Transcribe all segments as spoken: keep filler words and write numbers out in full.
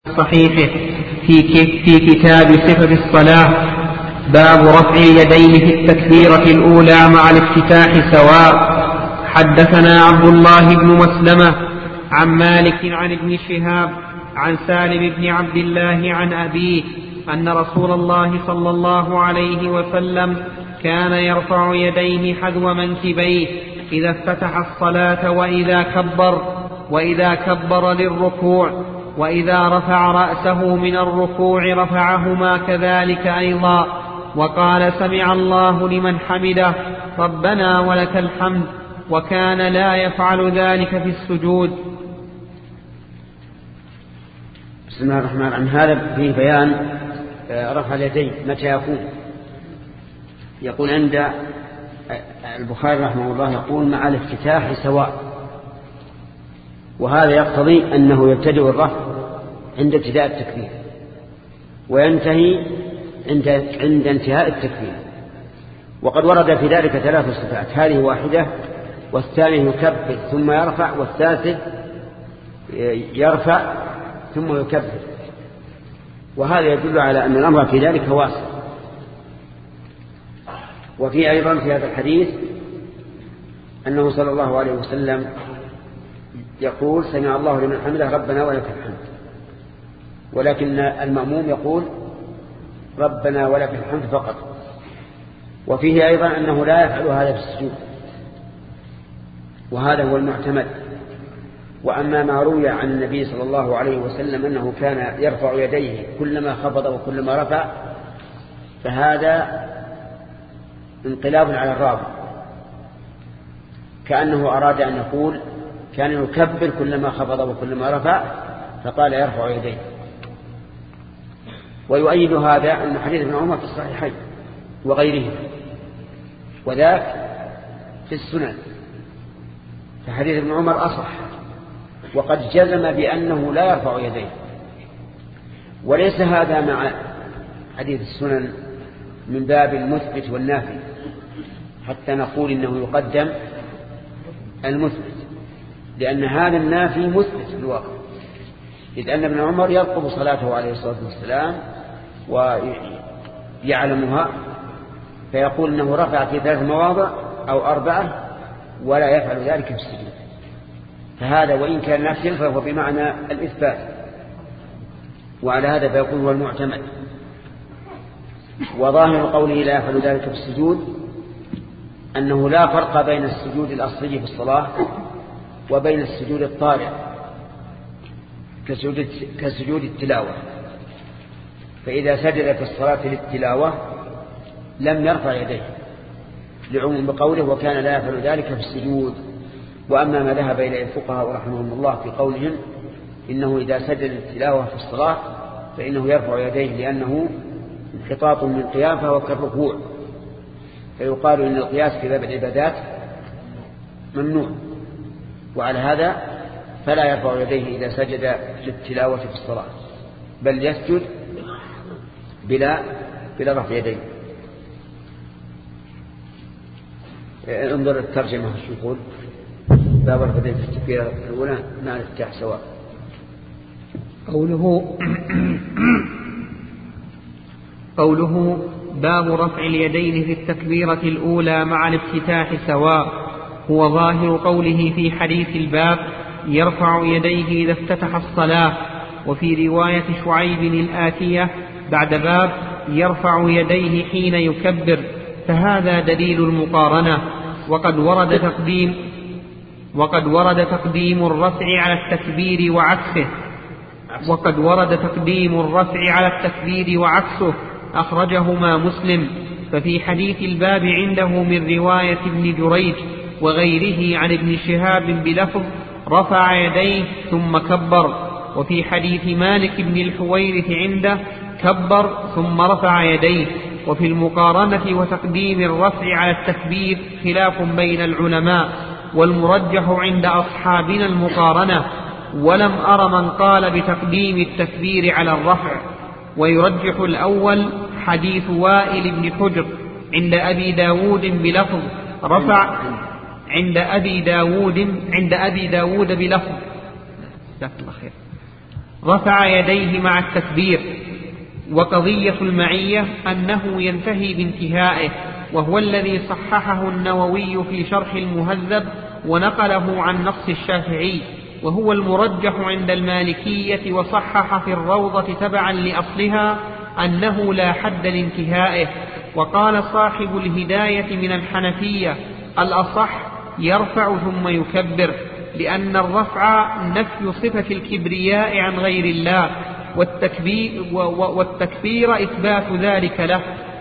صحيحه في في كتاب صفة الصلاة باب رفع اليدين في التكبيرة الأولى مع الافتتاح سواء. حدثنا عبد الله بن مسلمة عن مالك عن ابن شهاب عن سالم بن عبد الله عن أبيه أن رسول الله صلى الله عليه وسلم كان يرفع يديه حذو منكبيه إذا افتتح الصلاة وإذا كبر وإذا كبر للركوع، وإذا رفع رأسه من الركوع رفعهما كذلك أيضا، وقال سمع الله لمن حمده ربنا ولك الحمد، وكان لا يفعل ذلك في السجود. بسم الله الرحمن الرحيم. هذا فيه بيان رفع اليدين متى يكون. يقول عند البخاري رحمه الله يقول مع الافتتاح سواء، وهذا يقتضي أنه يبتدئ الرفع عند ابتداء التكبير وينتهي عند, عند انتهاء التكبير. وقد ورد في ذلك ثلاث صفات، هذه واحدة، والثاني يكبر ثم يرفع، والثالث يرفع ثم يكبر، وهذا يدل على أن الأمر في ذلك واسع. وفي أيضا في هذا الحديث أنه صلى الله عليه وسلم يقول سمع الله لمن حمده ربنا ولك الحمد، ولكن المأموم يقول ربنا ولك الحمد فقط. وفيه أيضا أنه لا يفعل هذا في السجود، وهذا هو المعتمد. وأما ما روي عن النبي صلى الله عليه وسلم أنه كان يرفع يديه كلما خفض وكلما رفع، فهذا انقلاب على الراوي، كأنه أراد أن يقول كان يكبر كلما خفض وكلما رفع، فقال يرفع يديه. ويؤيد هذا أن حديث ابن عمر في الصحيحين وغيره، وذاك في السنن، فحديث ابن عمر أصح، وقد جزم بأنه لا يرفع يديه. وليس هذا مع حديث السنن من باب المثبت والنافي حتى نقول إنه يقدم المثبت، لأن هذا النافي مثبت في الواقع، إذ أن ابن عمر يرقب صلاته عليه الصلاة والسلام ويعلمها، فيقول إنه رفع في ثلاث مواضع أو أربعة ولا يفعل ذلك في السجود. فهذا وإن كان نافيا فهو بمعنى الإثبات، وعلى هذا فيكون هو المعتمد. وظاهر قوله لا يفعل ذلك في السجود أنه لا فرق بين السجود الأصلي في الصلاة وبين السجود الطارئ كسجود, كسجود التلاوة. فإذا سجد في الصلاة للتلاوة لم يرفع يديه لعموم بقوله وكان لا يفعل ذلك في السجود. وأما ما ذهب إليه الفقهاء رحمهم الله في قولهم إنه إذا سجد التلاوة في الصلاة فإنه يرفع يديه لأنه انحطاط من قيام فهو كالركوع، فيقال إن القياس في باب العبادات ممنوع، وعلى هذا فلا يرفع يديه إذا سجد للتلاوة في الصلاة، بل يسجد بلا بلا رفع يديه. انظر الترجمة شو يقول باب رفع يديه في التكبيرة الأولى مع الافتتاح سواء. قوله قوله باب رفع اليدين في التكبيرة الأولى مع الافتتاح سواء هو ظاهر قوله في حديث الباب يرفع يديه إذا افتتح الصلاة. وفي رواية شعيب الآتية بعد باب يرفع يديه حين يكبر، فهذا دليل المقارنة. وقد ورد تقديم وقد ورد تقديم الرفع على التكبير وعكسه وقد ورد تقديم الرفع على التكبير وعكسه أخرجهما مسلم. ففي حديث الباب عنده من رواية ابن جريج وغيره عن ابن شهاب بلفظ رفع يديه ثم كبر. وفي حديث مالك بن الحويرث عنده كبر ثم رفع يديه. وفي المقارنة وتقديم الرفع على التكبير خلاف بين العلماء، والمرجح عند أصحابنا المقارنة، ولم أر من قال بتقديم التكبير على الرفع. ويرجح الأول حديث وائل بن حجر عند أبي داود بلفظ رفع عند أبي داود عند أبي داود بلفظ رفع يديه مع التكبير. وقضية المعية أنه ينتهي بانتهائه، وهو الذي صححه النووي في شرح المهذب ونقله عن نص الشافعي، وهو المرجح عند المالكية، وصحح في الروضة تبعا لأصلها أنه لا حد لانتهائه. وقال صاحب الهداية من الحنفية الأصح يرفع ثم يكبر، لأن الرفع نفي صفة الكبرياء عن غير الله، والتكبير, والتكبير إثبات ذلك له،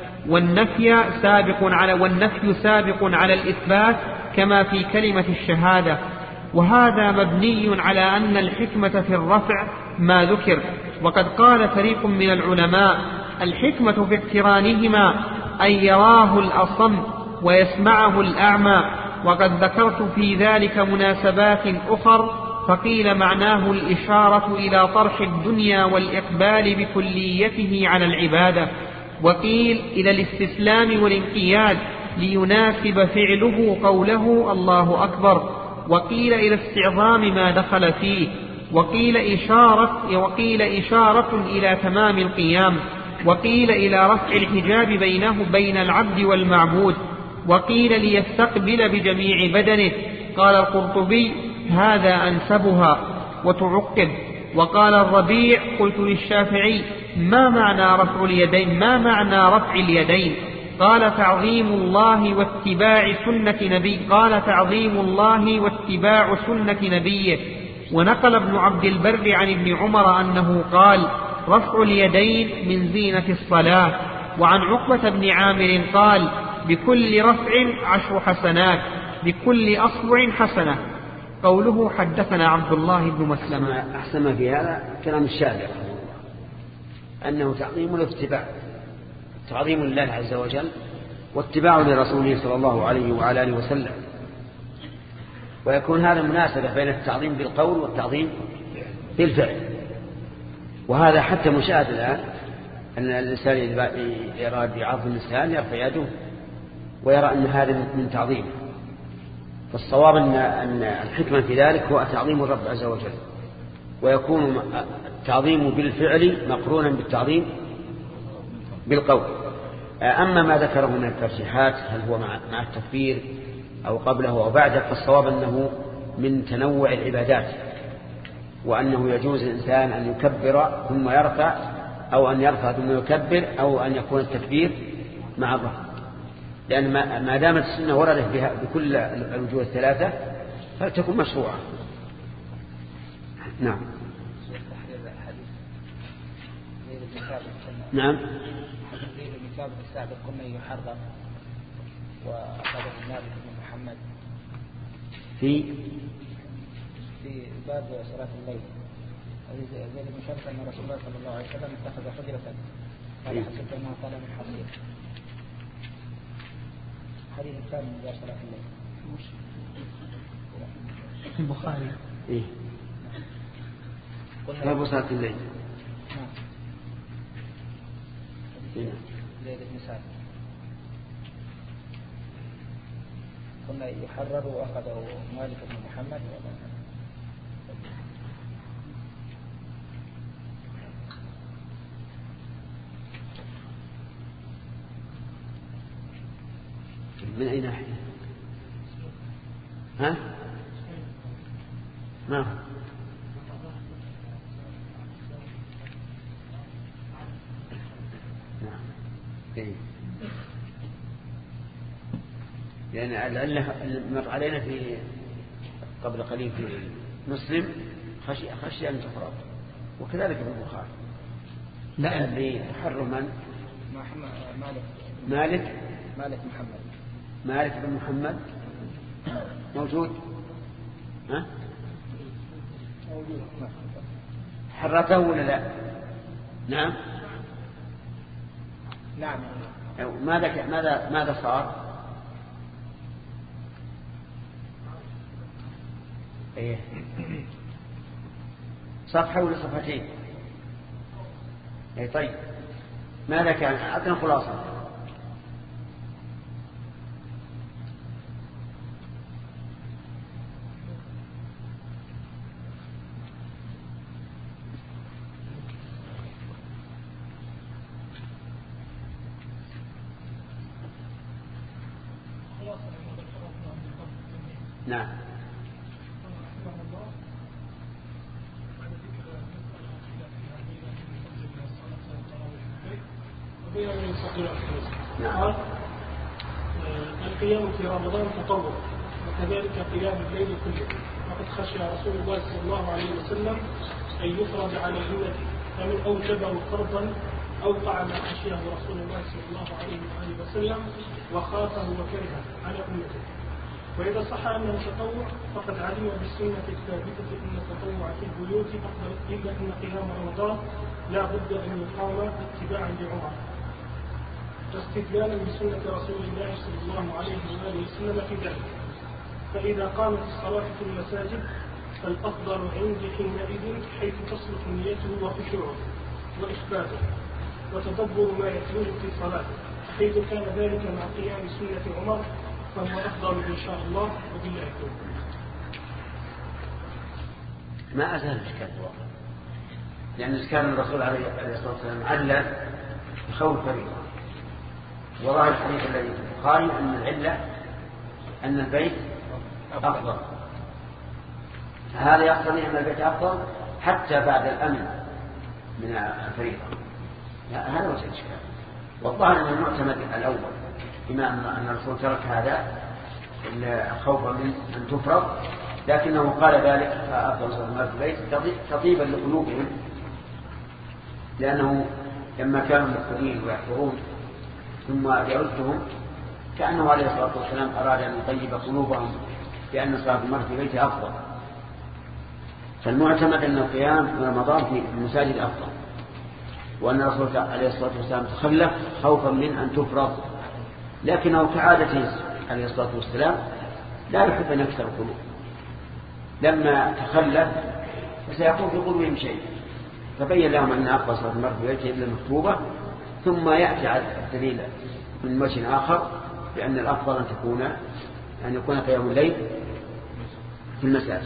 والنفي سابق على, والنفي سابق على الإثبات كما في كلمة الشهادة. وهذا مبني على أن الحكمة في الرفع ما ذكر. وقد قال فريق من العلماء الحكمة في اقترانهما أن يراه الأصم ويسمعه الأعمى، وقد ذكرت في ذلك مناسبات أخر، فقيل معناه الإشارة إلى طرح الدنيا والإقبال بكليته على العبادة، وقيل إلى الاستسلام والانقياد ليناسب فعله قوله الله أكبر، وقيل إلى استعظام ما دخل فيه، وقيل إشارة, وقيل إشارة إلى تمام القيام، وقيل إلى رفع الحجاب بينه بين العبد والمعبود، وقيل ليستقبل بجميع بدنه. قال القرطبي هذا أنسبها. وتعقب. وقال الربيع قلت للشافعي ما معنى رفع اليدين ما معنى رفع اليدين قال تعظيم الله واتباع سنة نبي قال تعظيم الله واتباع سنة نبيه. ونقل ابن عبد البر عن ابن عمر أنه قال رفع اليدين من زينة الصلاة. وعن عقبة بن عامر قال بكل رفع عشر حسنات، بكل أصبع حسنة. قوله حدثنا عبد الله بن مسلمة. أحسن ما في هذا كلام الشافعي أنه تعظيم الاتباع، تعظيم الله عز وجل واتباع لرسوله صلى الله عليه وعلى آله وسلم، ويكون هذا مناسبة بين التعظيم بالقول والتعظيم بالفعل. وهذا حتى مشاهد الآن أن الإنسان إذا يراد يعظم الإنسان يرفع يده ويرى أن هذا من تعظيمه. فالصواب أن أن الحكمة في ذلك هو تعظيم الرب عز وجل، ويكون التعظيم بالفعل مقرونا بالتعظيم بالقول. أما ما ذكره من الترجيحات هل هو مع التكبير أو قبله أو بعده، فالصواب أنه من تنوع العبادات، وأنه يجوز الإنسان أن يكبر ثم يرفع، أو أن يرفع ثم يكبر، أو أن يكون التكبير مع الرفع، لأن ما دامت السنة وردت بها بكل الوجوه الثلاثة فلتكن مشروعة. نعم نعم الكتاب السابق كنا يحرم وأخذه مالك بن محمد في في باب صلاة الليل. زيد بن ثابت أن رسول الله صلى الله عليه وسلم اتخذ حجرة قال حسبت أنها قال من حصير. حديث الثاني من باب صلاة الليل في البخاري. إيه باب صلاة الليل. زيد بن ثابت كنا يحرر وأخذه مالك بن محمد من أي ناحية؟ ها؟ ما إيه. لأن العلة مر علينا في قبل قليل في مسلم خشي, خشي أن تفرط، وكذلك في البخاري. لا لتحرم من؟ مالك مالك مالك محمد مالك بن محمد موجود. ها؟ موجود. حرته ولا لا؟ نعم نعم. ماذا ماذا ماذا صار؟ ايه صفحة ولا صفحتين؟ اي طيب ماذا كان؟ أعطنا خلاصة. نعم. نعم. القيام في رمضان تطوع وكذلك قيام الليل كله، وقد خشي رسول الله صلى الله عليه وسلم أن يفرض على أمته، فمن أوجبه فرضا أوقع ما خشيه رسول الله صلى الله عليه وآله وسلم وخافه وكرهه على أمته. وإذا صح أنه تطوع فقد علم بالسنة الثابتة أن التطوع في البيوت أفضل، إلا أن قيام رمضان لا بد أن يقام اتباعا لعمر واستدلالا بسنة رسول الله صلى الله عليه وآله وسلم في ذلك. فإذا قامت الصلاة في المساجد فالأفضل عندي حينئذ حيث تصلح نيته وخشوعه وإخفاته وتدبر ما يتلوه في صلاته، حيث كان ذلك مع قيام سنة عمر فهو أفضل إن شاء الله وبالله التوفيق. ما أزال الإشكال الواقع، لأن إشكال الرسول عليه الصلاة والسلام علّ بخوف فريضة، وظاهر الحديث الذي في البخاري أن العلة أن البيت أفضل، هذا يقتضي أن البيت أفضل حتى بعد الأمن من الفريضة. هذا وجه الإشكال، والظاهر أن المعتمد الأول بما أن الرسول ترك هذا خوفا من أن تفرض، لكنه قال ذلك فأفضل صلاة المغرب في البيت تطيبا لقلوبهم، لأنه لما كانوا مدخلين ويحفرون ثم جعلتهم كأنه عليه الصلاة والسلام أراد أن يطيب قلوبهم بأن صلاة المغرب في بيته أفضل. فالمعتمد أن القيام في رمضان في المساجد أفضل، وأن الرسول عليه الصلاة والسلام تخلف خوفا من أن تفرض، لكنه كعادته عليه الصلاة والسلام لا يحب أن يكسر القلوب، لما تخلف فسيكون في قلوبهم شيء، فبين لهم أن أفضل صلاة المغرب في بيته إلا مكتوبة، ثم يأتي على الدليل من وجه آخر بأن الأفضل أن تكون أن يكون قيام الليل في المساجد.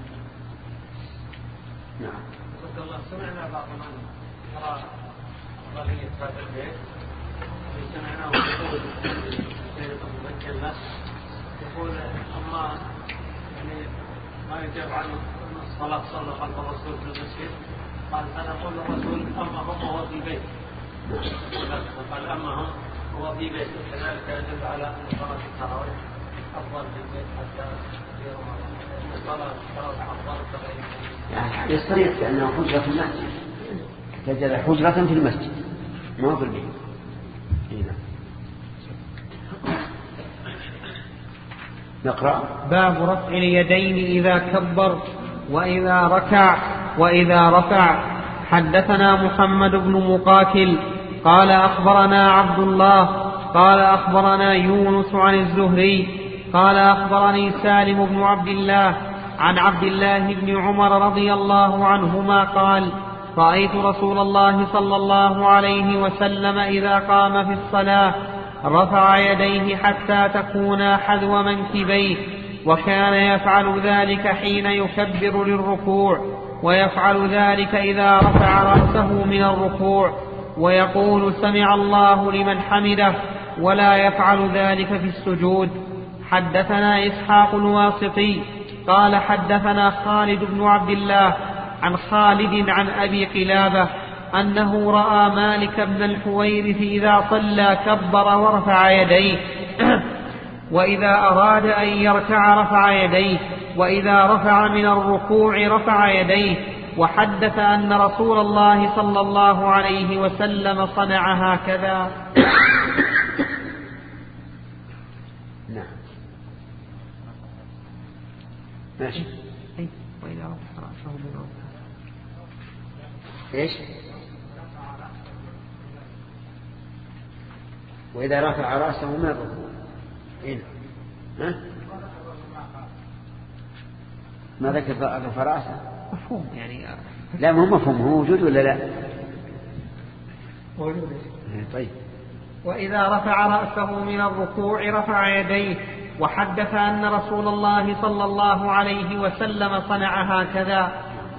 نعم. الله سمعنا بعض من يرى ضرية هذا البيت، سمعناه يقول سيدة مبكرة يقول أما يعني ما يجاب عن الصلاة صلى خلف الرسول في المسجد، قال أنا أقول الرسول أما هو هو في بيت، قال أما هم هو في بيت، كذلك يدل على أن صلاة التراويح أفضل في البيت حتى في رمضان، صلاة التراويح أفضل كغيرها. يعني يصريح لأنه حجرة في المسجد، تجد حجرة في المسجد ما في البيت. نقرأ. باب رفع اليدين إذا كبر وإذا ركع وإذا رفع. حدثنا محمد بن مقاتل قال أخبرنا عبد الله قال أخبرنا يونس عن الزهري قال أخبرني سالم بن عبد الله عن عبد الله بن عمر رضي الله عنهما قال رأيت رسول الله صلى الله عليه وسلم إذا قام في الصلاة رفع يديه حتى تكونا حذو منكبيه، وكان يفعل ذلك حين يكبر للركوع، ويفعل ذلك إذا رفع رأسه من الركوع، ويقول سمع الله لمن حمده، ولا يفعل ذلك في السجود. حدثنا إسحاق الواسطي قال حدثنا خالد بن عبد الله عن خالد عن أبي قلابة أنه رأى مالك بن الحويرث إذا صلى كبر ورفع يديه وإذا أراد أن يركع رفع يديه، وإذا رفع من الركوع رفع يديه. وحدث أن رسول الله صلى الله عليه وسلم صنع هكذا. نعم ماشي. وإذا رفع رأسه من الركوع إيش؟ وإذا رفع رأسه من الركوع إيه؟ ها؟ ما ذكر رفع رأسه؟ مفهوم يعني. لا ما هو مفهوم، هو موجود ولا لا؟ موجود. طيب. وإذا رفع رأسه من الركوع رفع يديه. وحدث أن رسول الله صلى الله عليه وسلم صنع هكذا.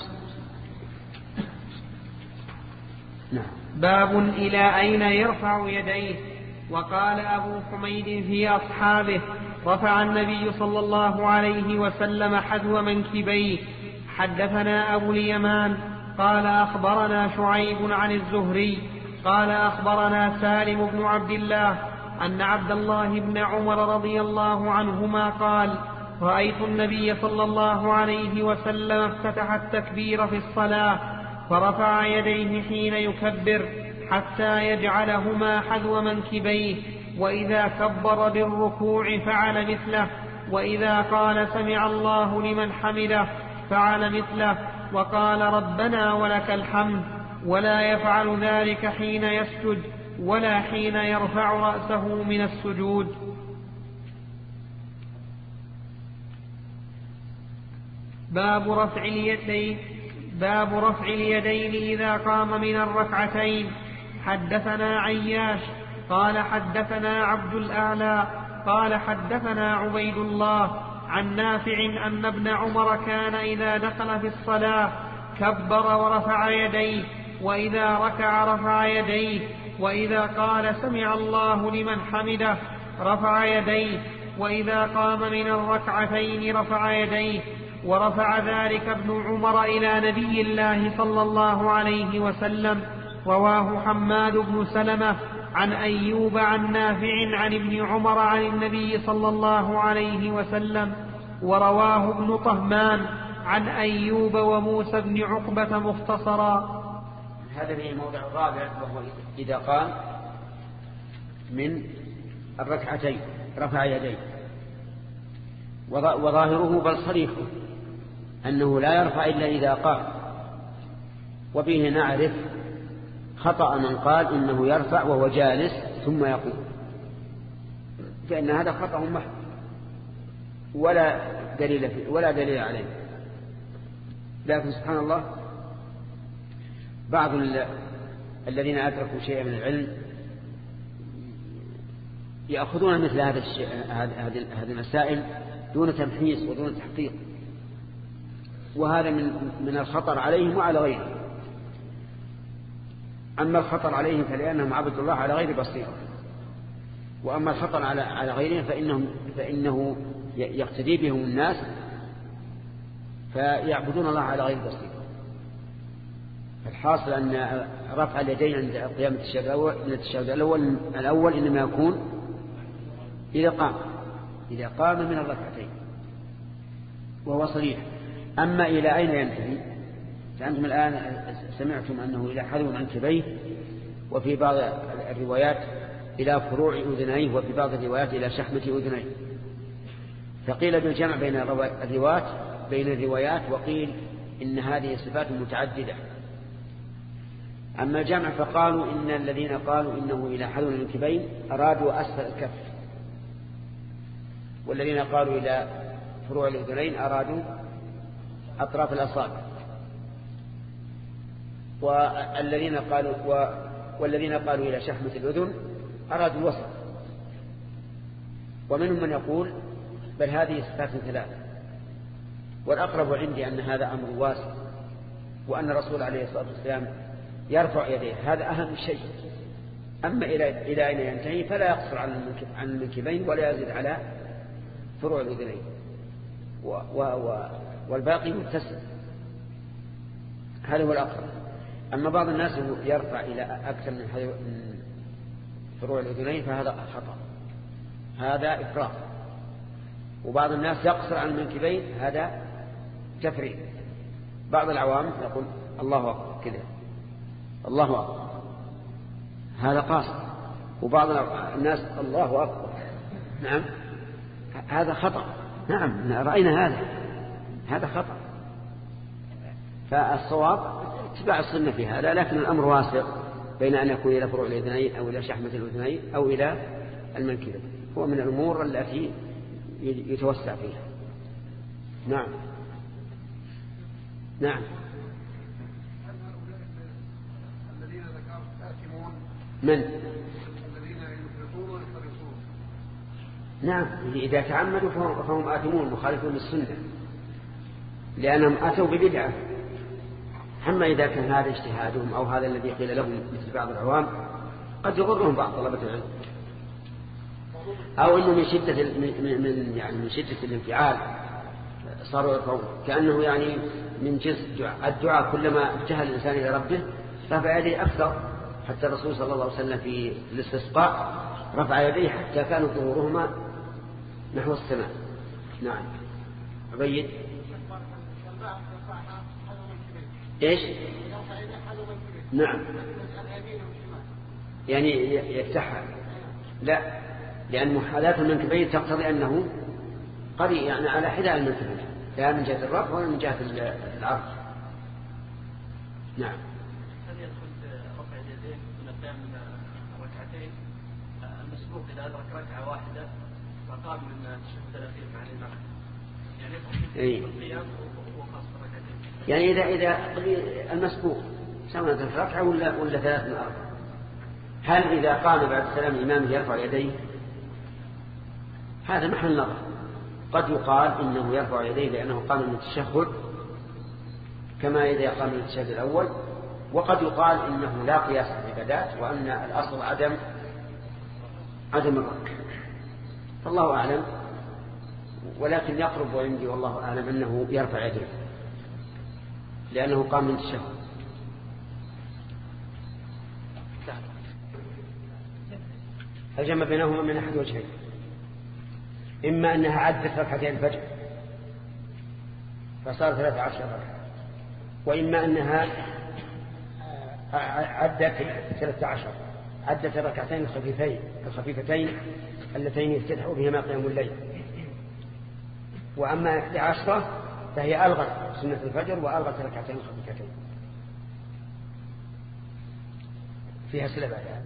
نعم. باب إلى أين يرفع يديه. وقال أبو حميد في أصحابه رفع النبي صلى الله عليه وسلم حذو منكبيه. حدثنا أبو اليمان قال أخبرنا شعيب عن الزهري قال أخبرنا سالم بن عبد الله أن عبد الله بن عمر رضي الله عنهما قال رأيت النبي صلى الله عليه وسلم افتتح التكبير في الصلاة فرفع يديه حين يكبر حتى يجعلهما حذو منكبيه، وإذا كبر بالركوع فعل مثله، وإذا قال سمع الله لمن حمده فعل مثله، وقال ربنا ولك الحمد، ولا يفعل ذلك حين يسجد ولا حين يرفع رأسه من السجود. باب رفع اليدين باب رفع اليدين إذا قام من الركعتين. حدثنا عياش قال حدثنا عبد الأعلى قال حدثنا عبيد الله عن نافع أن ابن عمر كان إذا دخل في الصلاة كبر ورفع يديه، وإذا ركع رفع يديه، وإذا قال سمع الله لمن حمده رفع يديه، وإذا قام من الركعتين رفع يديه. ورفع ذلك ابن عمر إلى نبي الله صلى الله عليه وسلم. رواه حماد بن سلمة عن أيوب عن نافع عن ابن عمر عن النبي صلى الله عليه وسلم. ورواه ابن طهمان عن أيوب وموسى بن عقبة مختصرا. هذا في الموضع الرابع، وهو إذا قام من الركعتين رفع يديه، وظاهره بل صريحه أنه لا يرفع إلا إذا قام، وبه نعرف خطأ من قال إنه يرفع وهو جالس ثم يقوم، فإن هذا خطأ محض ولا دليل فيه ولا دليل عليه. لكن سبحان الله بعض الذين أدركوا شيئا من العلم يأخذون مثل هذا الشيء هذه المسائل دون تمحيص ودون تحقيق، وهذا من من الخطر عليهم وعلى غيرهم. أما الخطر عليهم فلأنهم عبدوا الله على غير بصيرة، وأما الخطر على على غيرهم فإنهم فإنه يقتدي بهم الناس فيعبدون الله على غير بصيرة. الحاصل أن رفع اليدين عند قيام التشهد الأول الأول إنما يكون إذا قام إذا قام من الركعتين، وهو صريح. أما إلى أين ينتهي؟ فأنتم الآن سمعتم أنه إلى حذو منكبيه، وفي بعض الروايات إلى فروع أذنيه، وفي بعض الروايات إلى شحمة أذنيه. فقيل بالجمع بين الروايات بين الروايات وقيل إن هذه صفات متعددة. أما الجمع فقالوا إن الذين قالوا إنه إلى حذو المنكبين أرادوا أسفل الكف، والذين قالوا إلى فروع الأذنين أرادوا أطراف الأصابع، والذين قالوا و... والذين قالوا إلى شحمة الأذن أرادوا الوسط. ومنهم من يقول بل هذه صفات ثلاثة، والأقرب عندي أن هذا أمر واسع، وأن الرسول عليه الصلاة والسلام يرفع يديه، هذا أهم شيء. أما إلى إلى أين ينتهي فلا يقصر عن المنكبين ولا يزيد على فروع الأذنين، و... و... و... والباقي متسع. هذا هو الأقرب. أما بعض الناس يرفع إلى أكثر من فروع الأذنين فهذا خطأ، هذا إفراط. وبعض الناس يقصر عن المنكبين، هذا تفريط. بعض العوام يقول الله أكبر كذا، الله أكبر، هذا قاصر. وبعض الناس الله أكبر، نعم هذا خطأ. نعم رأينا هذا هذا خطأ. فالصواب اتباع السنة في هذا، لكن الأمر واسع بين أن يكون إلى فروع الأذنين أو إلى شحمة الأذنين أو إلى المنكبين، هو من الأمور التي يتوسع فيها. نعم نعم. الذين ذكرت آثمون من؟ الذين يفرطون ويفرطون. نعم إذا تعمدوا فهم آثمون مخالفون للسنة، لأنهم أتوا ببدعة. أما إذا كان هذا اجتهادهم أو هذا الذي قيل لهم مثل بعض العوام قد يغرهم بعض طلبة العلم. أو أنه من شدة من من يعني من شدة الانفعال صاروا يرفعون، كأنه يعني من جنس الدعاء كلما ابتهل الإنسان إلى ربه رفع يديه أكثر، حتى الرسول صلى الله عليه وسلم في الاستسقاء رفع يديه حتى كانوا ظهورهما نحو السماء. نعم. عبيد ايش؟ نعم يعني يفتحها، لا، لأن محاذاة المنكبين تقتضي أنه قريب يعني على حذاء المنكبين، لا من جهة الرفع ولا من جهة العرض. نعم. هل يدخل رفع اليدين من القيام من ركعتين المسبوق إذا أدرك ركعة واحدة وقام من التشهد الأخير مع الإمام، يعني يدخل في القيام وخاص ركعتين، يعني إذا إذا المسبوق سواء ثلاث ركعة ولا ولا ثلاث من أربعة، هل إذا قام بعد السلام الإمام يرفع يديه؟ هذا محل نظر. قد يقال إنه يرفع يديه لأنه قام من التشهد كما إذا قام من التشهد الأول، وقد يقال إنه لا قياس في العبادات وأن الأصل عدم عدم الركع، فالله أعلم، ولكن يقرب وعندي والله أعلم أنه يرفع يديه لأنه قام من التشهد. الجمع بينهما من أحد وجهين، إما أنها عدت ركعتين الفجر فصار ثلاثة عشر ركعة، وإما أنها عدت ثلاثة عشر عدت الركعتين الخفيفتين الخفيفتين اللتين يفتتح بهما قيام الليل. وأما إحدى عشرة فهي ألغت سنة الفجر وألغت ركعتين الخفيفتين فيها سلة بعدها.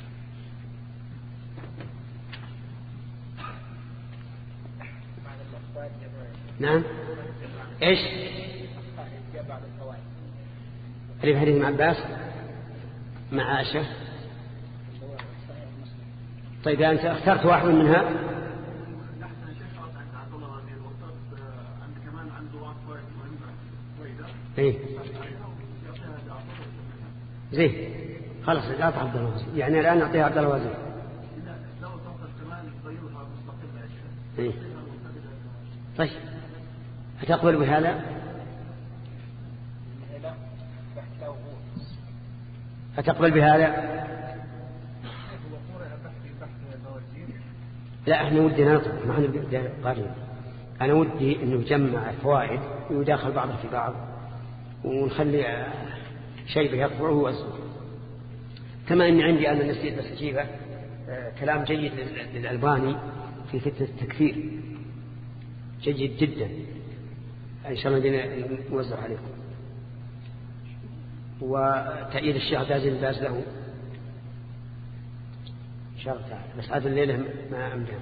نعم. ايش اللي في حديث ابن عباس مع عائشة؟ طيب أنت اخترت واحد منها. ايه زين خلاص اعطى عبد الله وزير، يعني الآن نعطيها عبد الله وزير. ايه طيب أتقبل بهذا؟ أتقبل بهذا؟ لا احنا ودي نطلع ما احنا قارين. أنا ودي أنه نجمع الفوائد ويداخل بعضها في بعض ونخلي شيء يطبعه وأسمه. كما أن عندي أنا نسيت بس أجيبه كلام جيد للألباني في فتنة التكفير، جيد جدا، إن شاء الله نوزع عليكم، وتأييد الشيخ عبد العزيز الباز له إن شاء الله تعالى. بس هذا الليلة ما أمدان.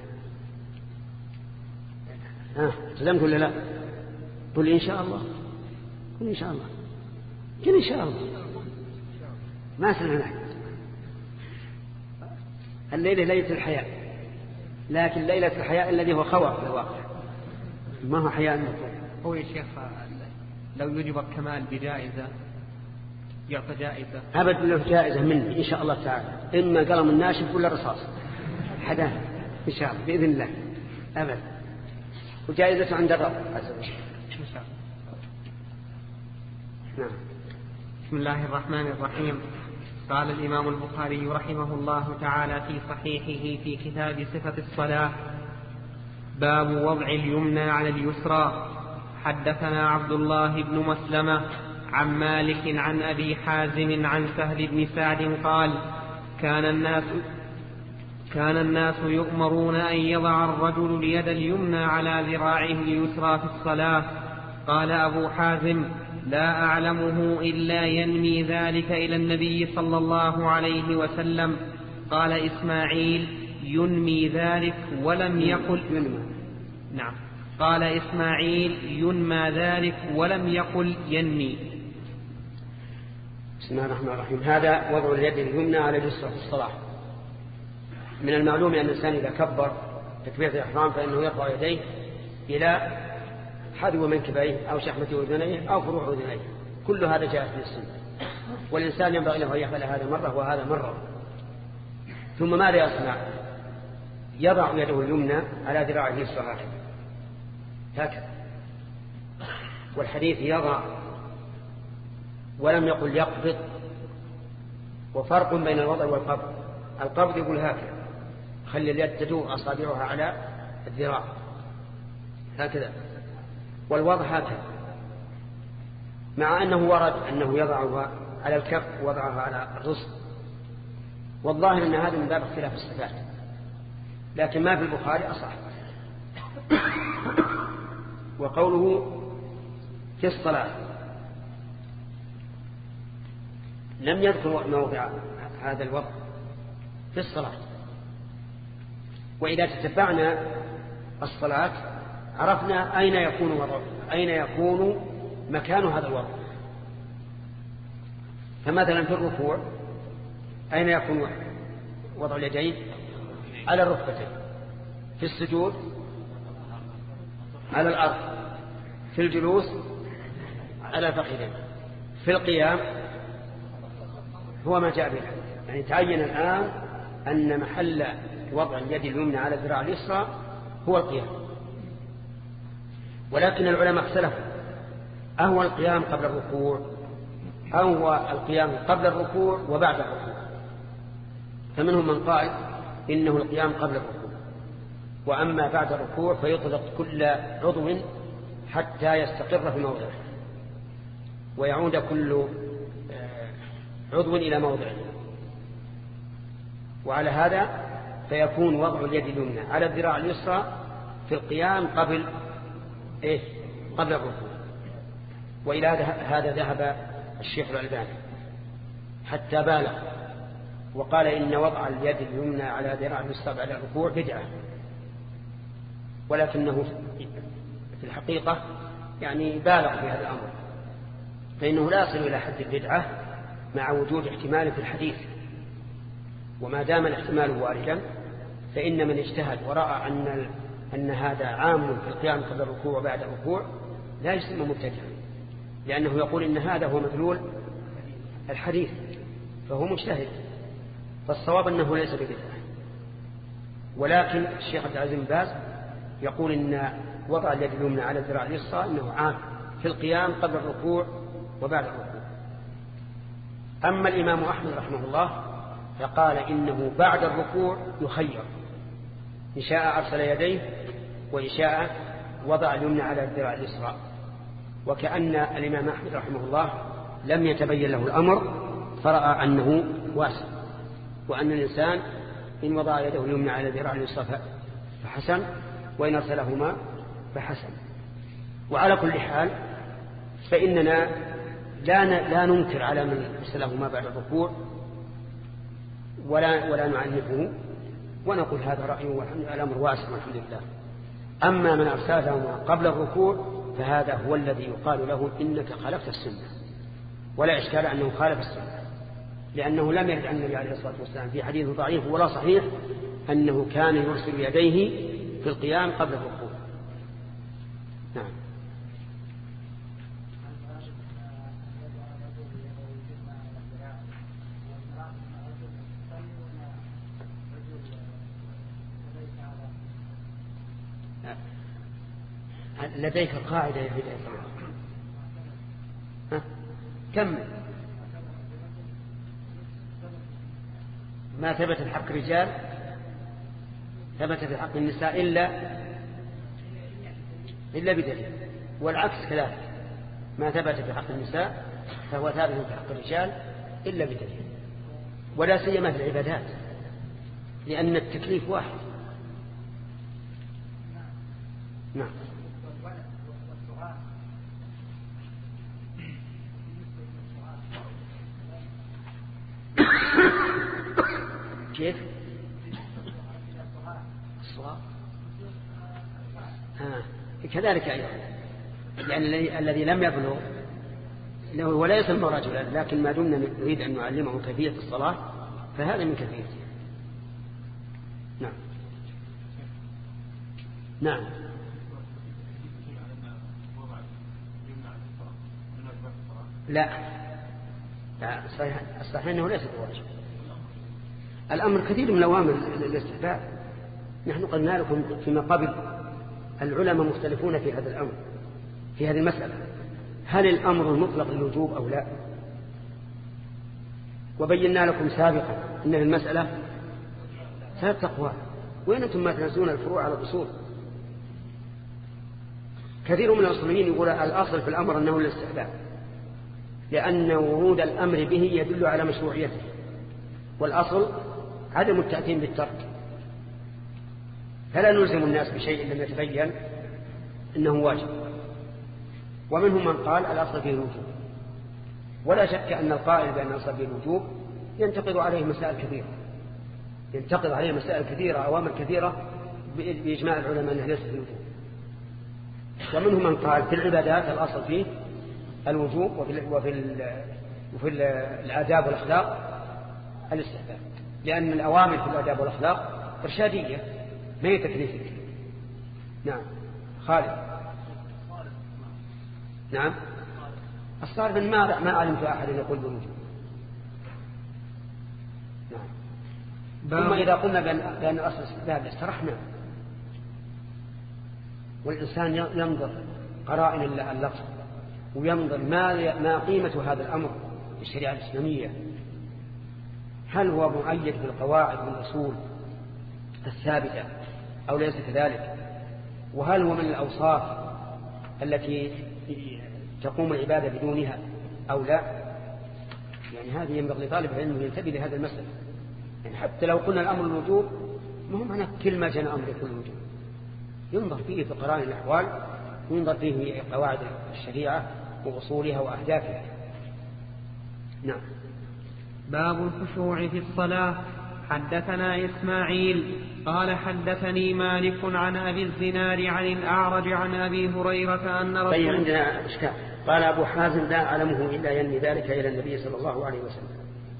ها تلمت ولا لا؟ قل إن شاء الله، قل إن شاء الله، قل إن شاء الله، ما سمعنا أحد. الليلة ليلة الحياة، لكن ليلة الحياة الذي هو خوف في الواقع، ما هو حياة المطلوب. هو يا شيخ لو يجبر كمال بجائزة يعطى جائزة؟ أبد له جائزة مني إن شاء الله تعالى، إما قلم الناشف ولا رصاص حدا إن شاء الله بإذن الله أبد، وجائزة عند الرب عز وجل إن شاء الله. نعم. بسم الله الرحمن الرحيم. قال الإمام البخاري رحمه الله تعالى في صحيحه في كتاب صفة الصلاة: باب وضع اليمنى على اليسرى. حدثنا عبد الله بن مسلمة عن مالك عن أبي حازم عن سهل بن سعد قال: كان الناس كان الناس يؤمرون أن يضع الرجل اليد اليمنى على ذراعه اليسرى في الصلاة. قال أبو حازم: لا أعلمه إلا ينمي ذلك إلى النبي صلى الله عليه وسلم. قال إسماعيل: ينمي ذلك ولم يقل ينمى. نعم. قال إسماعيل: ينمى ذلك ولم يقل ينمي. بسم الله الرحمن الرحيم. هذا وضع اليد اليمنى على اليسرى في الصلاة. من المعلوم أن الإنسان إذا كبر تكبيرة الإحرام فإنه يرفع يديه إلى حذو منكبيه أو شحمة أذنيه أو فروع أذنيه، كل هذا جاء في السنة، والإنسان ينبغي له أن يفعل هذا مرة وهذا مرة. ثم ماذا يصنع؟ يضع يده اليمنى على ذراعه اليسرى هكذا، والحديث يضع ولم يقل يقبض، وفرق بين الوضع والقبض. القبض يقول هكذا، خلي اليد تدور أصابعها على الذراع هكذا، والوضع هكذا، مع أنه ورد أنه يضعها على الكف ووضعها على الرسل، والظاهر أن هذا من باب اختلاف الصفات، لكن ما في البخاري أصح. وقوله في الصلاة لم يذكر موضع هذا الوضع في الصلاة، وإذا تتبعنا الصلاة عرفنا أين يكون وضع أين يكون مكان هذا الوضع. فمثلا في الركوع أين يكون وضع اليدين؟ على الركبتين. في السجود على الأرض. في الجلوس على الفخذين. في القيام هو ما جاء به، يعني تعين الآن أن محل وضع اليد اليمنى على الذراع اليسرى هو القيام. ولكن العلماء اختلفوا، أهو القيام قبل الركوع أو هو القيام قبل الركوع وبعد الركوع؟ فمنهم من قال إنه القيام قبل الركوع، وأما بعد الركوع فيطلق كل عضو حتى يستقر في موضعه ويعود كل عضو إلى موضعه. وعلى هذا فيكون وضع اليد اليمنى على الذراع اليسرى في القيام قبل إيه؟ قبل الركوع. وإلى هذا ذهب الشيخ الألباني حتى بالغ وقال إن وضع اليد اليمنى على ذراع اليسرى بعد الركوع بدعة، ولكنه في الحقيقة يعني بالغ في هذا الأمر، فإنه لا يصل إلى حد البدعة مع وجود احتمال في الحديث. وما دام الاحتمال واردا فإن من اجتهد ورأى أن أن هذا عام في القيام قبل الركوع وبعد الركوع لا يسمى مبتدعا، لأنه يقول إن هذا هو مدلول الحديث فهو مجتهد. فالصواب أنه ليس ببدعة. ولكن الشيخ عبد العزيز بن باز يقول إن وضع اليد اليمنى على الذراع اليسرى إنه عام في القيام قبل الركوع وبعد الركوع. أما الإمام أحمد رحمه الله فقال إنه بعد الركوع يخير، إن شاء أرسل يديه وإن شاء وضع اليمنى على الذراع اليسرى. وكأن الإمام أحمد رحمه الله لم يتبين له الأمر فرأى أنه واسع، وأن الإنسان إن وضع يده اليمنى على الذراع اليسرى فحسن، وإن أرسلهما فحسن. وعلى كل حال فإننا لا لا ننكر على من أرسلهما بعد الركوع ولا ولا نعنفه، ونقول هذا رأيه والأمر واسع والحمد لله. أما من أرسلهما قبل الركوع فهذا هو الذي يقال له إنك خالفت السنة، ولا إشكال أنه خالف السنة، لأنه لم يرد عن النبي عليه الصلاة والسلام في حديث ضعيف ولا صحيح أنه كان يرسل يديه في القيام قبل الركوع. نعم. لديك قاعدة يا بداية ها كمل. ما ثبت في حق الرجال ثبت في حق النساء إلا إلا بدليل، والعكس كذلك، ما ثبت في حق النساء فهو ثابت في حق الرجال إلا بدليل، ولا سيما في العبادات لأن التكليف واحد. نعم. كيف الصواب؟ آه. كذلك أيضا، يعني الذي لم يبلغ له ولا يسمى رجلا، لكن ما دمنا نريد أن نعلمه كيفية الصلاة فهذا من كيفيته. نعم. نعم. لا الصحيح الصحيح أنه ليس بواجب. الأمر كثير من الأوامر الاستحباب، نحن قلنا لكم فيما قبل العلماء مختلفون في هذا الأمر، في هذه المسألة، هل الأمر المطلق للوجوب أو لا؟ وبينا لكم سابقا أن المسألة ثلاث أقوال، وين أنتم ما تنزلون الفروع على الأصول؟ كثير من الأصوليين يقول الأصل في الأمر أنه الاستحباب، لأن ورود الأمر به يدل على مشروعيته، والأصل عدم التأثيم بالترك، فلا نلزم الناس بشيء لم يتبين أنه واجب. ومنهم من قال الأصل فيه الوجوب، ولا شك أن القائل بأن الأصل فيه الوجوب ينتقد عليه مسائل كثيرة، ينتقد عليه مسائل كثيرة، أوامر كثيرة بإجماع العلماء أنه ليس فيه الوجوب. ومنهم من قال في العبادات الأصل فيه الوجوب، وفي وفي وفي الآداب والأخلاق الاستحباب، لأن الأوامر في الآداب والأخلاق إرشادية ما هي تكليفية. نعم خالد. نعم الصارف ما ما علمت أحد يقول بالوجوب. نعم. ثم إذا قلنا بأن الأصل الاستحباب استرحنا، والإنسان ينظر قرائن اللفظ وينظر ما ما قيمة هذا الأمر في الشريعة الإسلامية، هل هو مؤيد بالقواعد والأصول الثابتة أو ليس كذلك، وهل هو من الأوصاف التي تقوم العبادة بدونها أو لا. يعني هذه ينبغي لطالب العلم ينتبه لهذا المسألة. يعني حتى لو قلنا الأمر الوجوب مهم هنا كل ما جاء أمر يكون الوجوب، ينظر فيه في قرائن الأحوال، وينظر فيه في قواعد الشريعة وأصولها وأهدافها. نعم. باب الخشوع في الصلاة. حدثنا إسماعيل قال حدثني مالك عن أبي الزناد عن الأعرج عن أبي هريرة أن رسول طيب عندنا إشكال. قال أبو حازم لا أعلمه إلا ينمي ذلك إلى النبي صلى الله عليه وسلم.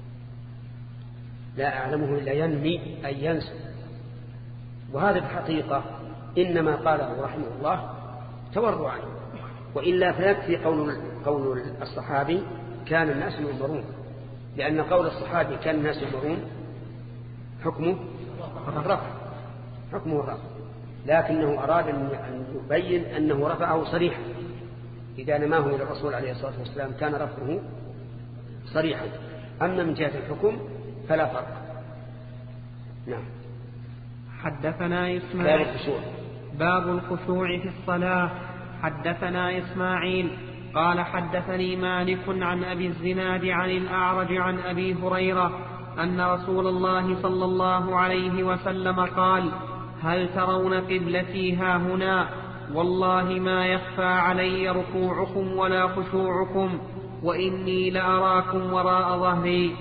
لا أعلمه إلا ينمي أي ينسى، وهذا الحقيقة إنما قاله رحمه الله تورعا، وإلا فيكفي قول قول الصحابي كان الناس يؤمرون، لأن قول الصحابي كان الناس يؤمرون حكمه الرفع، حكمه الرفع، لكنه أراد أن يبين أنه رفعه صريحا. إذا نماه إلى الرسول عليه الصلاة والسلام كان رفعه صريحا، أما من جهة الحكم فلا فرق. نعم. حدثنا إسماعيل. باب الخشوع. باب الخشوع في الصلاة. حدثنا إسماعيل قال حدثني مالك عن أبي الزناد عن الأعرج عن أبي هريرة أن رسول الله صلى الله عليه وسلم قال: هل ترون قبلتي ها هنا؟ والله ما يخفى علي ركوعكم ولا خشوعكم، وإني لأراكم وراء ظهري.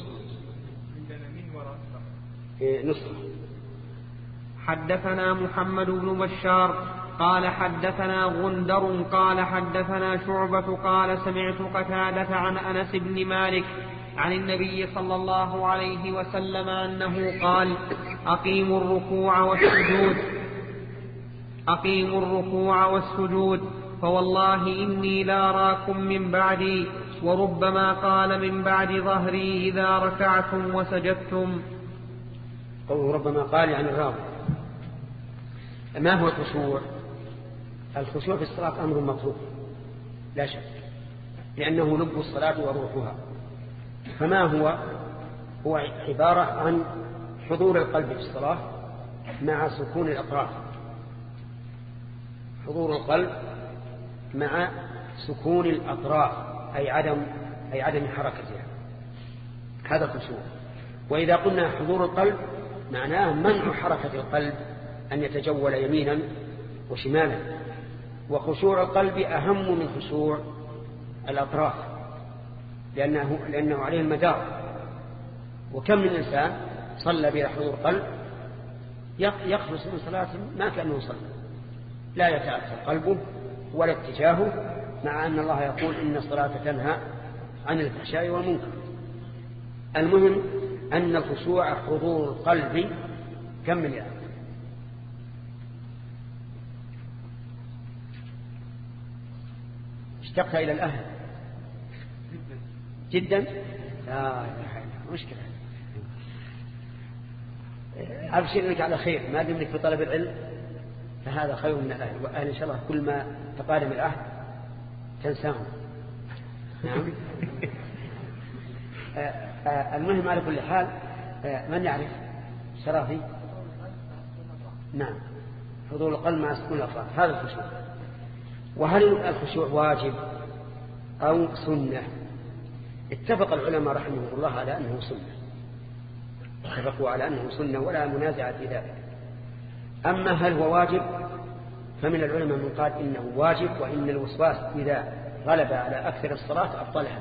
حدثنا محمد بن بشار قال حدثنا غندر قال حدثنا شعبة قال سمعت قتادة عن أنس بن مالك عن النبي صلى الله عليه وسلم أنه قال: أقيموا الركوع والسجود أقيموا الركوع والسجود فوالله إني لأراكم من بعدي، وربما قال من بعد ظهري إذا ركعتم وسجدتم. قوله ربما قال عن الراوي. ما هو الخشوع؟ الخشوع في الصلاة أمر مطلوب لا شك، لأنه لب الصلاة وروحها. فما هو؟ هو عبارة عن حضور القلب في الصلاة مع سكون الأطراف، حضور القلب مع سكون الأطراف أي عدم أي عدم حركتها، هذا الخشوع. وإذا قلنا حضور القلب معناه منع حركة القلب أن يتجول يمينا وشمالا، وخشوع القلب أهم من خشوع الأطراف، لأنه, لأنه عليه المدار. وكم من إنسان صلى بلا حضور قلب يخلص من صلاته ما كأنه صلى، لا يتأثر قلبه ولا اتجاهه، مع أن الله يقول إن الصلاة تنهى عن الفحشاء والمنكر. المهم أن الخشوع حضور القلب. كمل يا أخي. اشتقت إلى الأهل جدا؟ لا مشكلة. أبشر لك على خير ما دمك في طلب العلم فهذا خير من الأهل، وأهل إن شاء الله كل ما تقادم العهد تنساهم. نعم. المهم على كل حال من يعرف شرافي؟ نعم، حضور القلب مع سكون الأطراف هذا الخشوع. وهل الخشوع واجب أو سنة؟ اتفق العلماء رحمه الله على أنه سنة، اتفقوا على أنه سنة ولا منازعة في ذلك. أما هل هو واجب فمن العلماء من قال إنه واجب، وإن الوسواس إذا غلب على أكثر الصلاة أبطلها،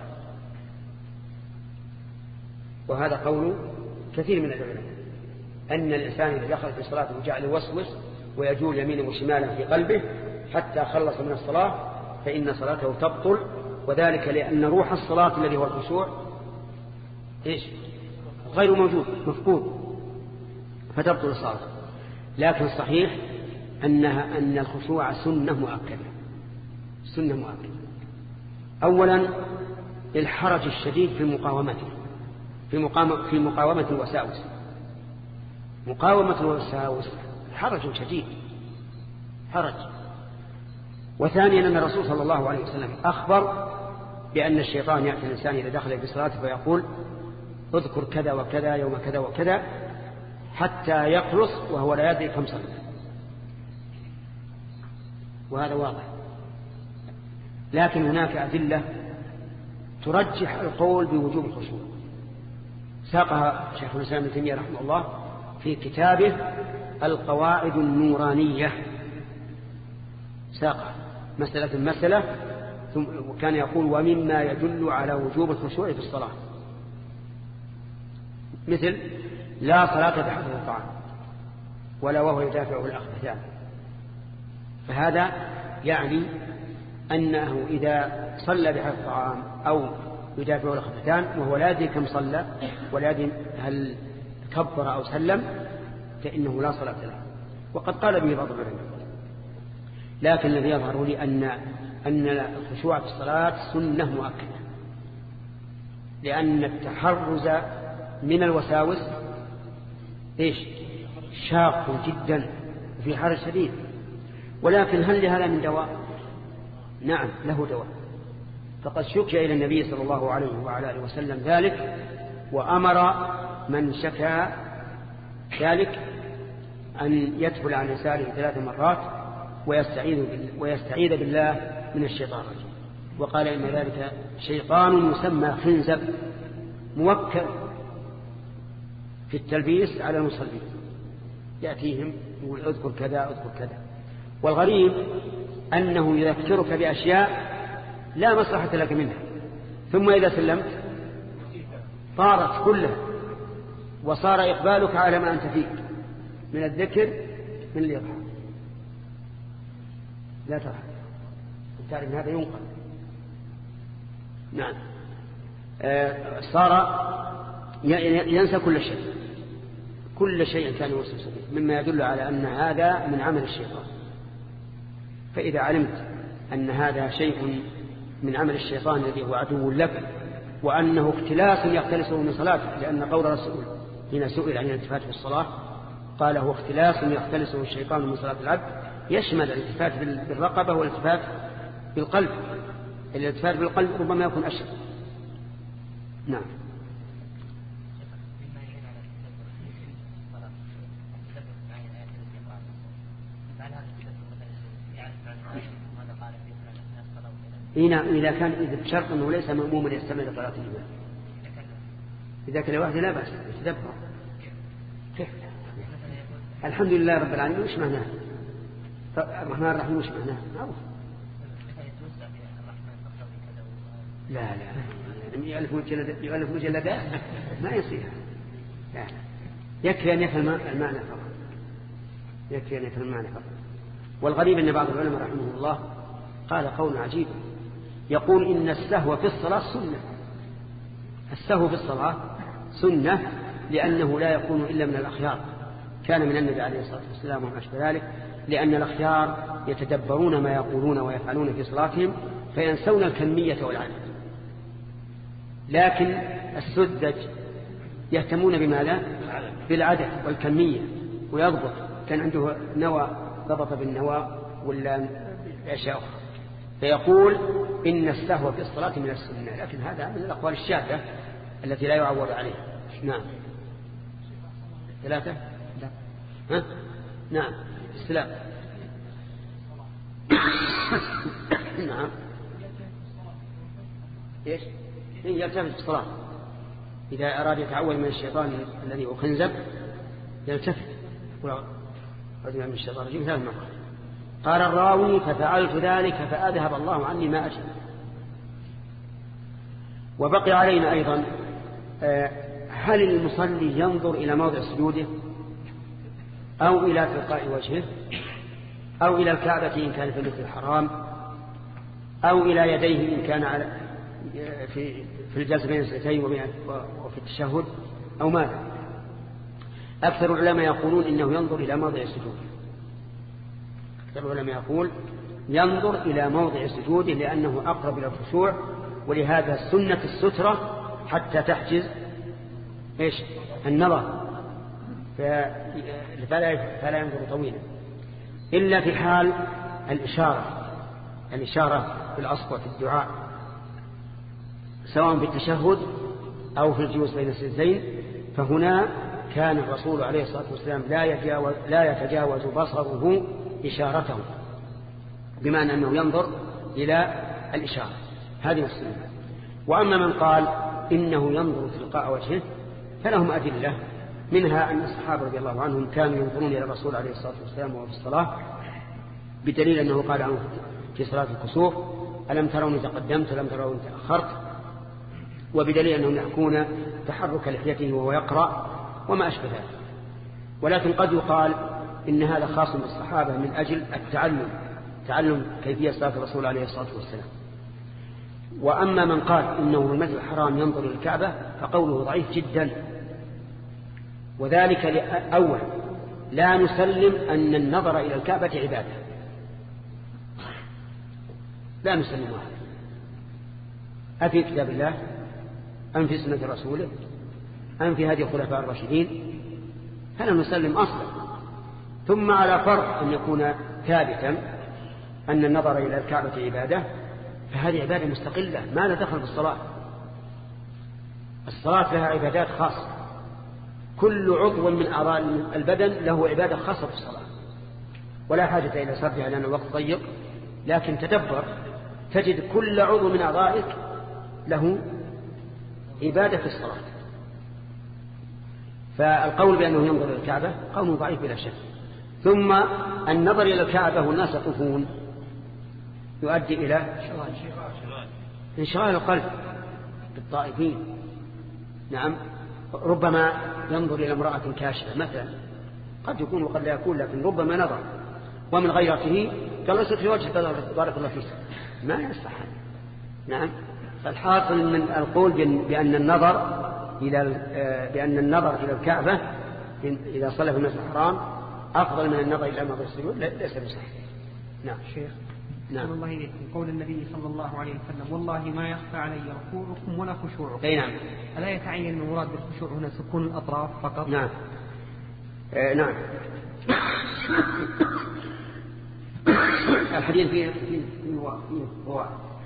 وهذا قول كثير من العلماء أن الإنسان إذا دخل في صلاته وجعل يوسوس ويجول يمينا وشمالا في قلبه حتى خلص من الصلاة فإن صلاته تبطل، وذلك لأن روح الصلاة الذي هو الخشوع إيش؟ غير موجود، مفقود، فتبطل الصلاة. لكن الصحيح أنها أن الخشوع سنة مؤكدة، سنة مؤكدة. أولا الحرج الشديد في مقاومته، في مقاومة في مقاومة الوساوس، مقاومة الوساوس حرج شديد، حرج. وثانيا أن الرسول صلى الله عليه وسلم أخبر بأن الشيطان يأتي الإنسان إذا دخل في صلاته فيقول اذكر كذا وكذا يوم كذا وكذا حتى يخلص وهو لا يدري كم صلى، وهذا واضح. لكن هناك أدلة ترجح القول بوجوب الخشوع، ساقها شيخ الإسلام ابن تيمية رحمه الله في كتابه القواعد النورانية، ساقها مسألة مسألة، وكان يقول ومما يدل على وجوب الخشوع في الصلاة مثل لا صلاة تحت الطعام ولا وهو يدافعه الأخبثان، فهذا يعني أنه إذا صلى بحث الطعام أو يدافعه الأخبثان وهو لا يدري كم صلى ولا يدري هل كبر أو سلم فإنه لا صلاة له، وقد قال به بعض العلماء. لكن الذي يظهر لي أن أن الخشوع في الصلاة سنة مؤكدة، لأن التحرز من الوساوس إيش؟ شاق جدا وفي حرج شديد. ولكن هل لهذا من دواء؟ نعم له دواء، فقد شكي إلى النبي صلى الله عليه وعلى آله وسلم ذلك، وأمر من شكى ذلك أن يتبل عن يساره ثلاث مرات ويستعيذ, ويستعيذ بالله من الشيطان الرجيم، وقال إن ذلك شيطان يسمى خنزب موكل في التلبيس على المصلين، يأتيهم يقول اذكر كذا اذكر كذا. والغريب أنه يذكرك بأشياء لا مصلحة لك منها، ثم إذا سلمت طارت كلها وصار إقبالك على ما أنت فيه من الذكر من الإضحى. لا ترى تعرف هذا ينقل. نعم آه صار ينسى كل شيء، كل شيء كان يوسوس به مما يدل على أن هذا من عمل الشيطان. فإذا علمت أن هذا شيء من عمل الشيطان الذي هو عدو لك، وأنه اختلاس يختلسه من صلاتك، لأن قول رسول حين سئل عن الالتفات في الصلاة قال هو اختلاس يختلسه الشيطان من صلاة العبد، يشمل الالتفات بالرقبة والالتفات بالقلب. الالتفات بالقلب ربما يكون أشد. نعم إذا كان إذا بشرط أنه ليس مأموما يستمع لقراءة الإمام، إذا كان لوحده لا بأس يتدبر. الحمد لله رب العالمين وش معناه؟ الرحمن الرحيم وش معناه؟ معروف. لا لا يؤلف مجلدات يؤلف مجلدات ما يصير. لا يكفي أن يفهم المعنى فقط، يكفي أن يفهم المعنى فقط. والغريب أن بعض العلماء رحمه الله قال قول عجيب، يقول إن السهو في الصلاة سنة. السهو في الصلاة سنة لأنه لا يكون إلا من الأخيار، كان من النبي عليه الصلاة والسلام وما أشبه ذلك، لأن الأخيار يتدبرون ما يقولون ويفعلون في صلاتهم فينسون الكمية والعدد. لكن السذج يهتمون بماذا؟ بالعدد والكمية، ويضبط، كان عنده نوى ضبط بالنوى ولا أشياء أخرى، فيقول إن السهو في الصلاة من السنة، لكن هذا من الأقوال الشاذة التي لا يعول عليها. نعم. ثلاثة. ها؟ نعم. السلام. نعم. إيش؟ يلتفت في الصلاة إذا أراد يتعوذ من الشيطان الذي هو خنزب يلتفت رجل من الشيطان الرجيم ثلاث مرات. قال الراوي ففعلت ذلك فأذهب الله عني ما أجل. وبقي علينا أيضا هل المصلي ينظر إلى موضع سجوده أو إلى تلقاء وجهه أو إلى الكعبة إن كان في المسجد الحرام أو إلى يديه إن كان على في في الجلسة بين السجدتين وفي التشهد أو ماذا؟ أكثر العلماء يقولون إنه ينظر إلى موضع السجود. أكثر العلماء يقول ينظر إلى موضع سجوده لأنه أقرب إلى الخشوع، ولهذا سنة السترة حتى تحجز إيش النظر، فلا فلا ينظر طويلا إلا في حال الإشارة الإشارة بالأصبع في الدعاء سواء في التشهد أو في الجلوس بين السجدتين، فهنا كان الرسول عليه الصلاة والسلام لا يتجاوز, لا يتجاوز بصره إشارته، بمعنى أنه ينظر إلى الإشارة. هذه السنة. وأما من قال إنه ينظر تلقاء وجهه فلهم أدلة، منها أن الصحابة رضي الله عنهم كانوا ينظرون إلى الرسول عليه الصلاة والسلام وهو في الصلاة، بدليل أنه قال عنه في صلاة الكسوف ألم تروني تقدمت ألم تروني تأخرت، وبدليل أنهم يحكون تحرك لحيته وهو يقرأ وما أشبه ذلك. ولكن قد يقال إن هذا خاص بالصحابة من أجل التعلم تعلم كيفية صلاة الرسول عليه الصلاة والسلام. وأما من قال إنه في المسجد الحرام ينظر إلى الكعبة فقوله ضعيف جدا، وذلك أول لا نسلم أن النظر إلى الكعبة عبادة، لا نسلم هذا أفي كتاب الله أم في سنة رسوله أم في هذه الخلفاء الراشدين، فلا نسلم أصلا. ثم على فرض أن يكون ثابتا أن النظر إلى الكعبة عبادة، فهذه عبادة مستقلة ما لا دخل بالصلاة. الصلاة لها عبادات خاصة، كل عضو من أعضاء البدن له عبادة خاصة في الصلاة، ولا حاجة إلى سردها لأن الوقت ضيق، لكن تدبر تجد كل عضو من أعضائك له عبادة في الصلاة. فالقول بأنه ينظر إلى الكعبة قول ضعيف بلا شك. ثم النظر إلى الكعبة والناس يطوفون يؤدي إلى انشغال القلب بالطائفين. نعم، ربما ينظر إلى امرأة كاشفة مثلا، قد يكون وقد لا يكون، لكن ربما نظر ومن غيرته جلست في وجه بارك الله فيك ما يصح. نعم، فالحاصل من القول بأن النظر إلى بأن النظر إلى الكعبة إذا صلى في المسجد الحرام أفضل من النظر إلى موضع السجود ليس بصحيح. نعم شيخ. نعم. الله إليكم قول النبي صلى الله عليه وسلم والله ما يخفى علي ركوعكم ولا خشوعكم. أي نعم. ألا يتعين المراد بالخشوع هنا سكون الأطراف فقط؟ نعم. آه نعم. الحديث فيه هو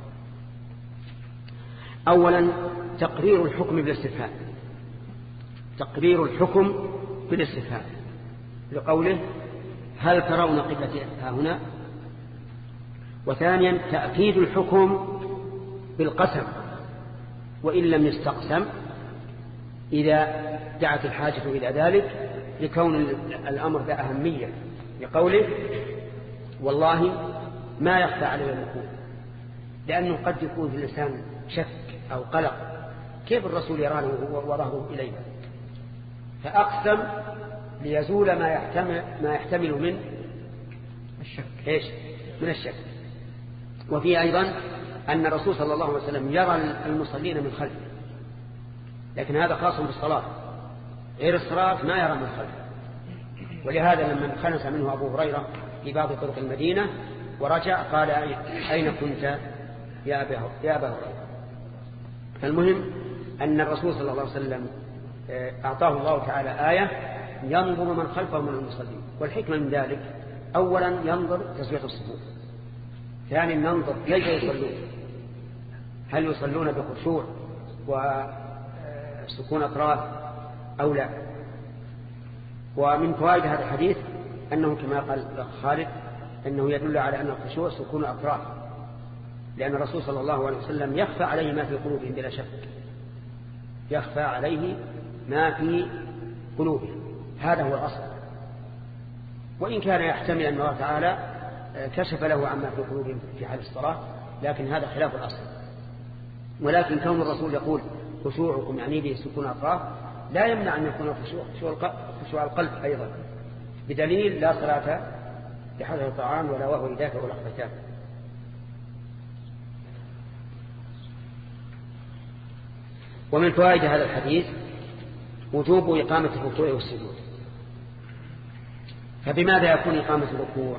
أولا تقرير الحكم بالاستفهام، تقرير الحكم بالاستفهام لقوله هل ترون قبلتي ها هنا. وثانيا تأكيد الحكم بالقسم وإن لم يستقسم إذا دعت الحاجة إلى ذلك، لكون الأمر ذا أهمية، لقوله والله ما يخفى علي الركوع، لأنه قد يكون في الإنسان شك أو قلق، كيف الرسول يرانه وظهره إليه، فأقسم ليزول ما يحتمل, ما يحتمل من الشك. إيش؟ من الشك. وفيه أيضا أن الرسول صلى الله عليه وسلم يرى المصلين من خلفه، لكن هذا خاص بالصلاة، غير الصلاة ما يرى من خلفه. ولهذا لما انخنس منه أبو هريرة في بعض طرق المدينة ورجع قال أين كنت يا أبا هريرة. فالمهم أن الرسول صلى الله عليه وسلم أعطاه الله تعالى آية ينظر من خلفه من المصلين. والحكمة من ذلك أولا ينظر تسوية الصفوف، ثانيا ينظر كيف يصلون، هل يصلون بخشوع وسكون أطراف أو لا. ومن فوائد هذا الحديث أنه كما قال خالد أنه يدل على أن الخشوع سكون أطراف، لأن الرسول صلى الله عليه وسلم يخفى عليه ما في قلوبهم بلا شك، يخفى عليه ما في قلوبهم، هذا هو الأصل. وإن كان يحتمل أن الله تعالى كشف له عما في قلوبهم في حال الصلاة، لكن هذا خلاف الأصل. ولكن كون الرسول يقول خشوعكم يعني به سكون أطراف لا يمنع أن يكون خشوع القلب أيضا، بدليل لا صلاة بحضر الطعام ولا وهو يدافع الأخفتان. ومن فوائد هذا الحديث وجوب إقامة الركوع والسجود. فبماذا يكون إقامة الركوع؟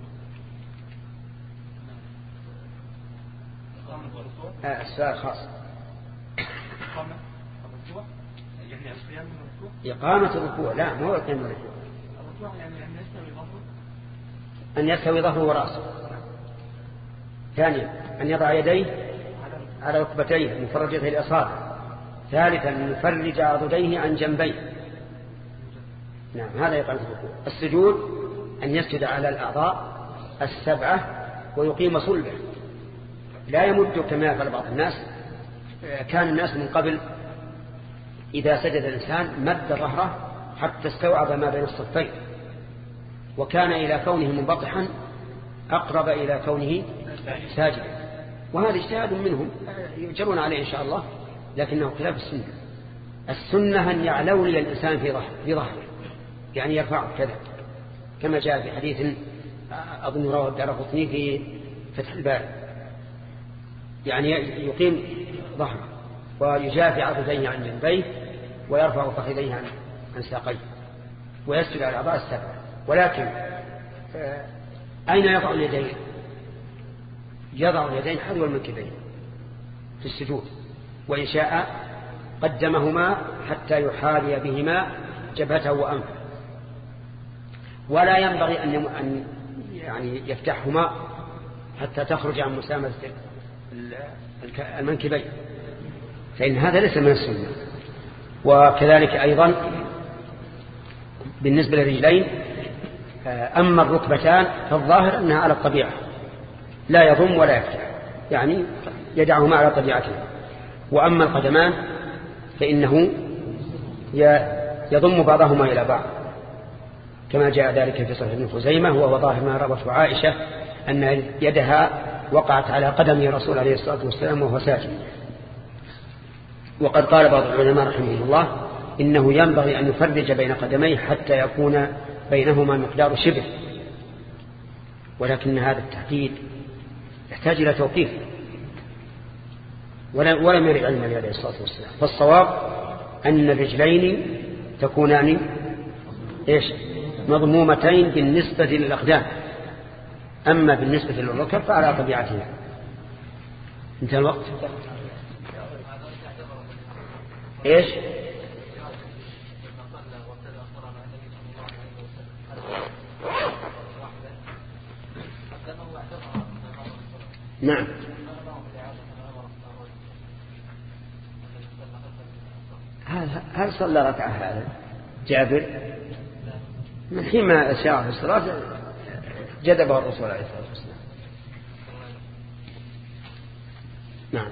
آه السؤال خاص. إقامة الركوع يعني القيام من الركوع؟ إقامة الركوع لا ما هو القيام من الركوع. الركوع يعني أن يستوي ظهره، أن يستوي ظهره ورأسه. ثانيا أن يضع يديه على ركبتيه مفرجته الأصابع. ثالثا أن يفرج عضديه عن جنبيه. نعم هذا إقامة الركوع. السجود أن يسجد على الأعضاء السبعة ويقيم صلبه، لا يمد كما يفعل بعض الناس. كان الناس من قبل إذا سجد الإنسان مد ظهره حتى استوعب ما بين الصفين، وكان إلى كونه منبطحا أقرب إلى كونه ساجدا، وهذا اجتهاد منهم يجرون عليه إن شاء الله، لكنه خلاف السنة. السنة أن يعلولي الإنسان في ظهره في ظهره يعني يرفعه كذا، كما جاء في حديث أظن رواه الدارقطني في فتح الباري، يعني يقيم ظهره ويجافي عضديه عن جنبيه ويرفع فخذيه عن عن ساقيه ويسجد على الأعضاء السبعة. ولكن أين يضع اليدين؟ يضع اليدين حذو المنكبين في السجود، وإن شاء قدمهما حتى يحاذي بهما جبهته وأنفه، ولا ينبغي أن أن يعني يفتحهما حتى تخرج عن مسامة المنكبين، فإن هذا ليس من السنة. وكذلك أيضا بالنسبة للرجلين، أما الركبتان فالظاهر أنها على الطبيعة لا يضم ولا يفتح، يعني يدعهما على طبيعتهما. وأما القدمان فإنه يضم بعضهما إلى بعض، كما جاء ذلك في صحيح ابن خزيمة، وهو ظاهر ما روته عائشة أن يدها وقعت على قدم رسول عليه الصلاة والسلام وهو ساجد. وقد قال بعض العلماء رحمه الله إنه ينبغي أن يفرج بين قدميه حتى يكون بينهما مقدار شبه، ولكن هذا التحديد يحتاج إلى توقيف، ولم يرد عن النبي عليه الصلاة والسلام. فالصواب أن الرجلين تكونان إيش مضمومتين بالنسبة للأقدام، أما بالنسبة للركب فعلى طبيعتها. انتهى الوقت. إيش نعم هل صلى ركعة هذا جابر من حين ما شاء في الصلاة جذبه الرسول عليه الصلاة والسلام. نعم.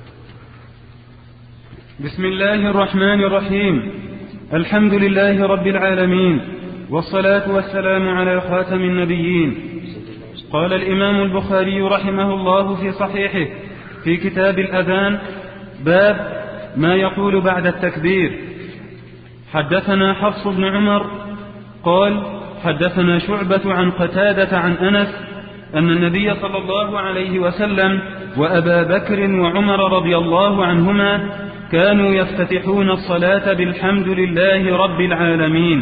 بسم الله الرحمن الرحيم. الحمد لله رب العالمين، والصلاة والسلام على خاتم النبيين. قال الإمام البخاري رحمه الله في صحيحه في كتاب الأذان باب ما يقول بعد التكبير. حدثنا حفص بن عمر قال حدثنا شعبة عن قتادة عن أنس أن النبي صلى الله عليه وسلم وأبا بكر وعمر رضي الله عنهما كانوا يفتتحون الصلاة بالحمد لله رب العالمين.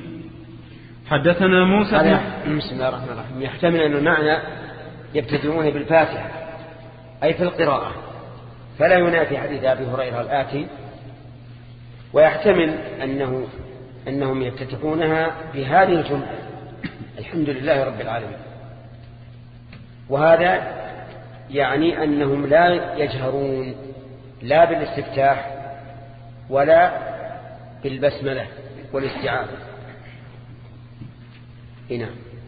حدثنا موسى بن بسم الله الرحمن الرحيم. يحتمل أن المعنى يبتدئون بالفاتحة أي في القراءة، فلا ينافي حديث أبي هريرة الآتي، ويحتمل أنه أنهم يفتتحونها بهذه الجملة: الحمد لله رب العالمين. وهذا يعني أنهم لا يجهرون لا بالاستفتاح ولا بالبسملة والاستعاذة. هنا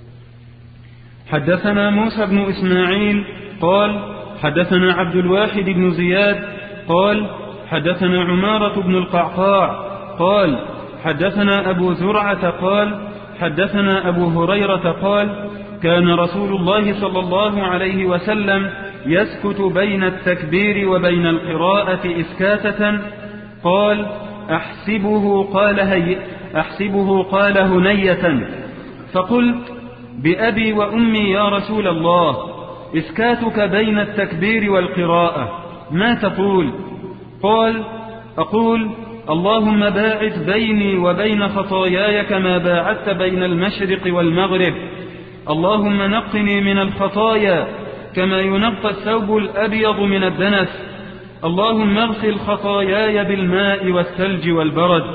حدثنا موسى بن إسماعيل قال حدثنا عبد الواحد بن زياد قال حدثنا عمارة بن القعقاع قال حدثنا أبو زرعة قال حدثنا أبو هريرة قال كان رسول الله صلى الله عليه وسلم يسكت بين التكبير وبين القراءة إسكاتة. قال أحسبه قال, هي أحسبه قال هنية. فقلت بأبي وأمي يا رسول الله، إسكاتك بين التكبير والقراءة ما تقول؟ قال أقول اللهم باعد بيني وبين خطاياي كما باعدت بين المشرق والمغرب، اللهم نقني من الخطايا كما ينقى الثوب الأبيض من الدنس، اللهم اغسل خطاياي بالماء والثلج والبرد.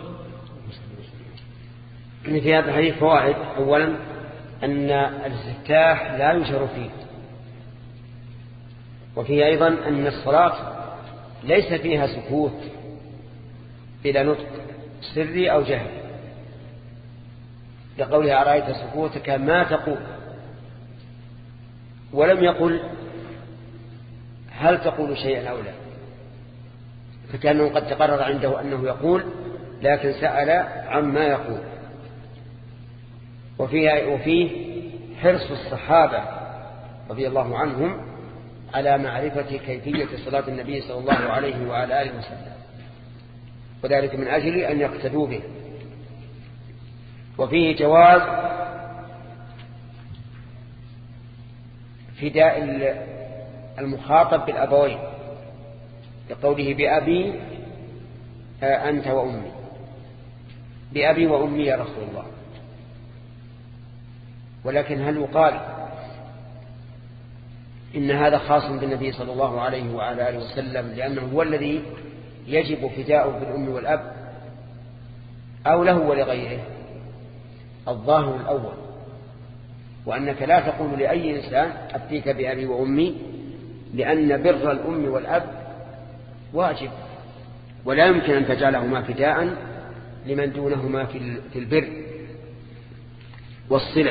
في هذا الحديث فوائد. أولا أن الاستفتاح لا يجهر فيه، وفيه أيضا أن الصلاة ليس فيها سكوت إلى نطق سري أو جهر، لقولها أرأيت سكوتك ما تقول، ولم يقل هل تقول شيئا أو لا، فكأنه قد تقرر عنده أنه يقول لكن سأل عما يقول. وفيه, وفيه حرص الصحابة رضي الله عنهم على معرفة كيفية صلاة النبي صلى الله عليه وعلى آله وسلم، وذلك من أجل أن يقتدوا به. وفيه جواز فداء المخاطب بالأبوين، لقوله بأبي أنت وأمي، بأبي وأمي يا رسول الله. ولكن هل يقال إن هذا خاص بالنبي صلى الله عليه وعلى آله وسلم لأنه هو الذي يجب فداؤه بالأم والأب، أو له ولغيره؟ الظاهر الأول، وأنك لا تقول لأي إنسان أبتيك بأبي وأمي، لأن بر الأم والأب واجب، ولا يمكن أن تجعلهما فداء لمن دونهما في البر والصلة.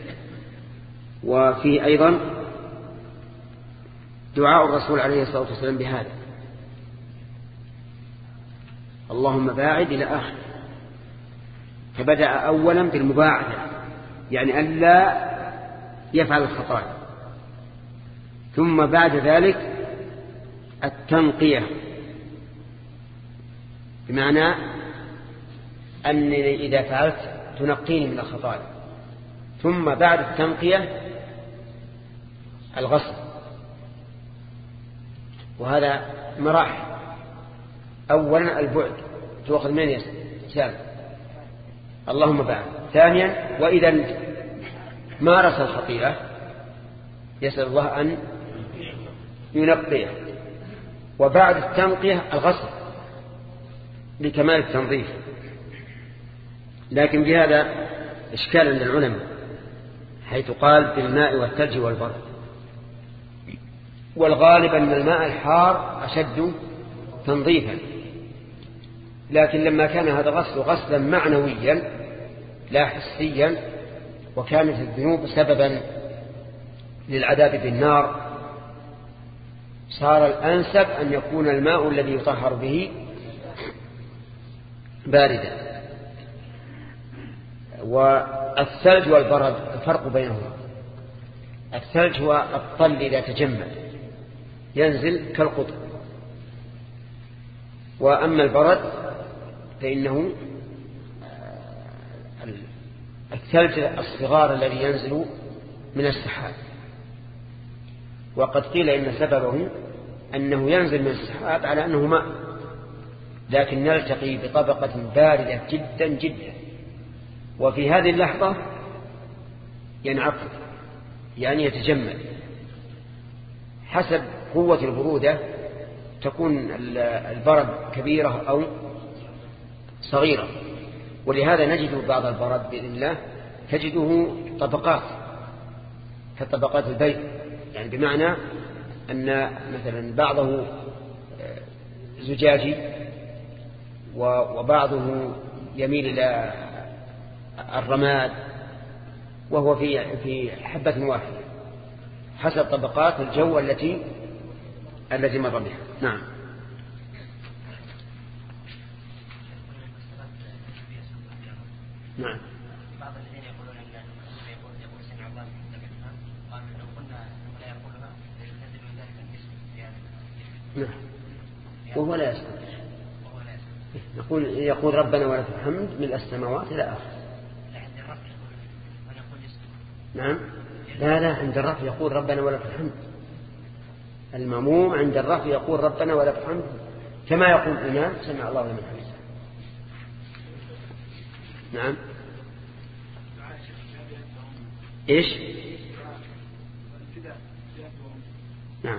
وفي أيضا دعاء الرسول عليه الصلاة والسلام بهذا: اللهم باعد إلى آخر، فبدأ أولا بالمباعدة، يعني أن لا يفعل الخطايا، ثم بعد ذلك التنقية، بمعنى أنني إذا فعلت تنقيني من الخطايا، ثم بعد التنقية الغسل. وهذا مراحل. أولا البعد، تأخذ من يسال اللهم بعد. ثانيا وإذا مارس الخطيئة يسأل الله أن ينقيه. وبعد التنقية الغسل لكمال التنظيف. لكن بهذا إشكال عند العلماء، حيث قال بالماء والثلج والبرد، والغالب أن الماء الحار أشد تنظيفا، لكن لما كان هذا غسل غسلا معنويا لا حسيا، وكانت الذنوب سببا للعذاب بالنار، صار الأنسب أن يكون الماء الذي يطهر به باردا. والثلج والبرد الفرق بينهما: الثلج هو الطل إذا تجمد ينزل كالقطر، وأما البرد فإنه الثلج الصغار الذي ينزل من السحاب. وقد قيل إن سببه أنه ينزل من السحاب على أنه ماء، لكن نلتقي بطبقة باردة جدا جدا، وفي هذه اللحظة ينعقد، يعني يتجمد. حسب قوة البرودة تكون البرد كبيرة أو صغيرة. ولهذا نجد بعض البرد بإذن الله تجده طبقات كطبقات البيت، يعني بمعنى أن مثلا بعضه زجاجي وبعضه يميل إلى الرماد وهو في في حبة واحدة حسب طبقات الجو التي التي مر بها. نعم. نعم. بعض الذين يقولون ان يقول يقول سمع الله لمن حمده قالوا لو قلنا انه لا يقولها ليستدل من ذلك الاسم يعني. نعم. وهو لا يسمع. وهو لا يسمع. يقول يقول ربنا ولك الحمد ملء السماوات الى اخره. لا عند الرفع يقول وانا اقول اسم. نعم. لا لا عند الرفع يقول ربنا ولك الحمد. المأموم عند الرفع يقول ربنا ولك الحمد كما يقول الإمام سمع الله لمن حمده. نعم. إيش؟ نعم.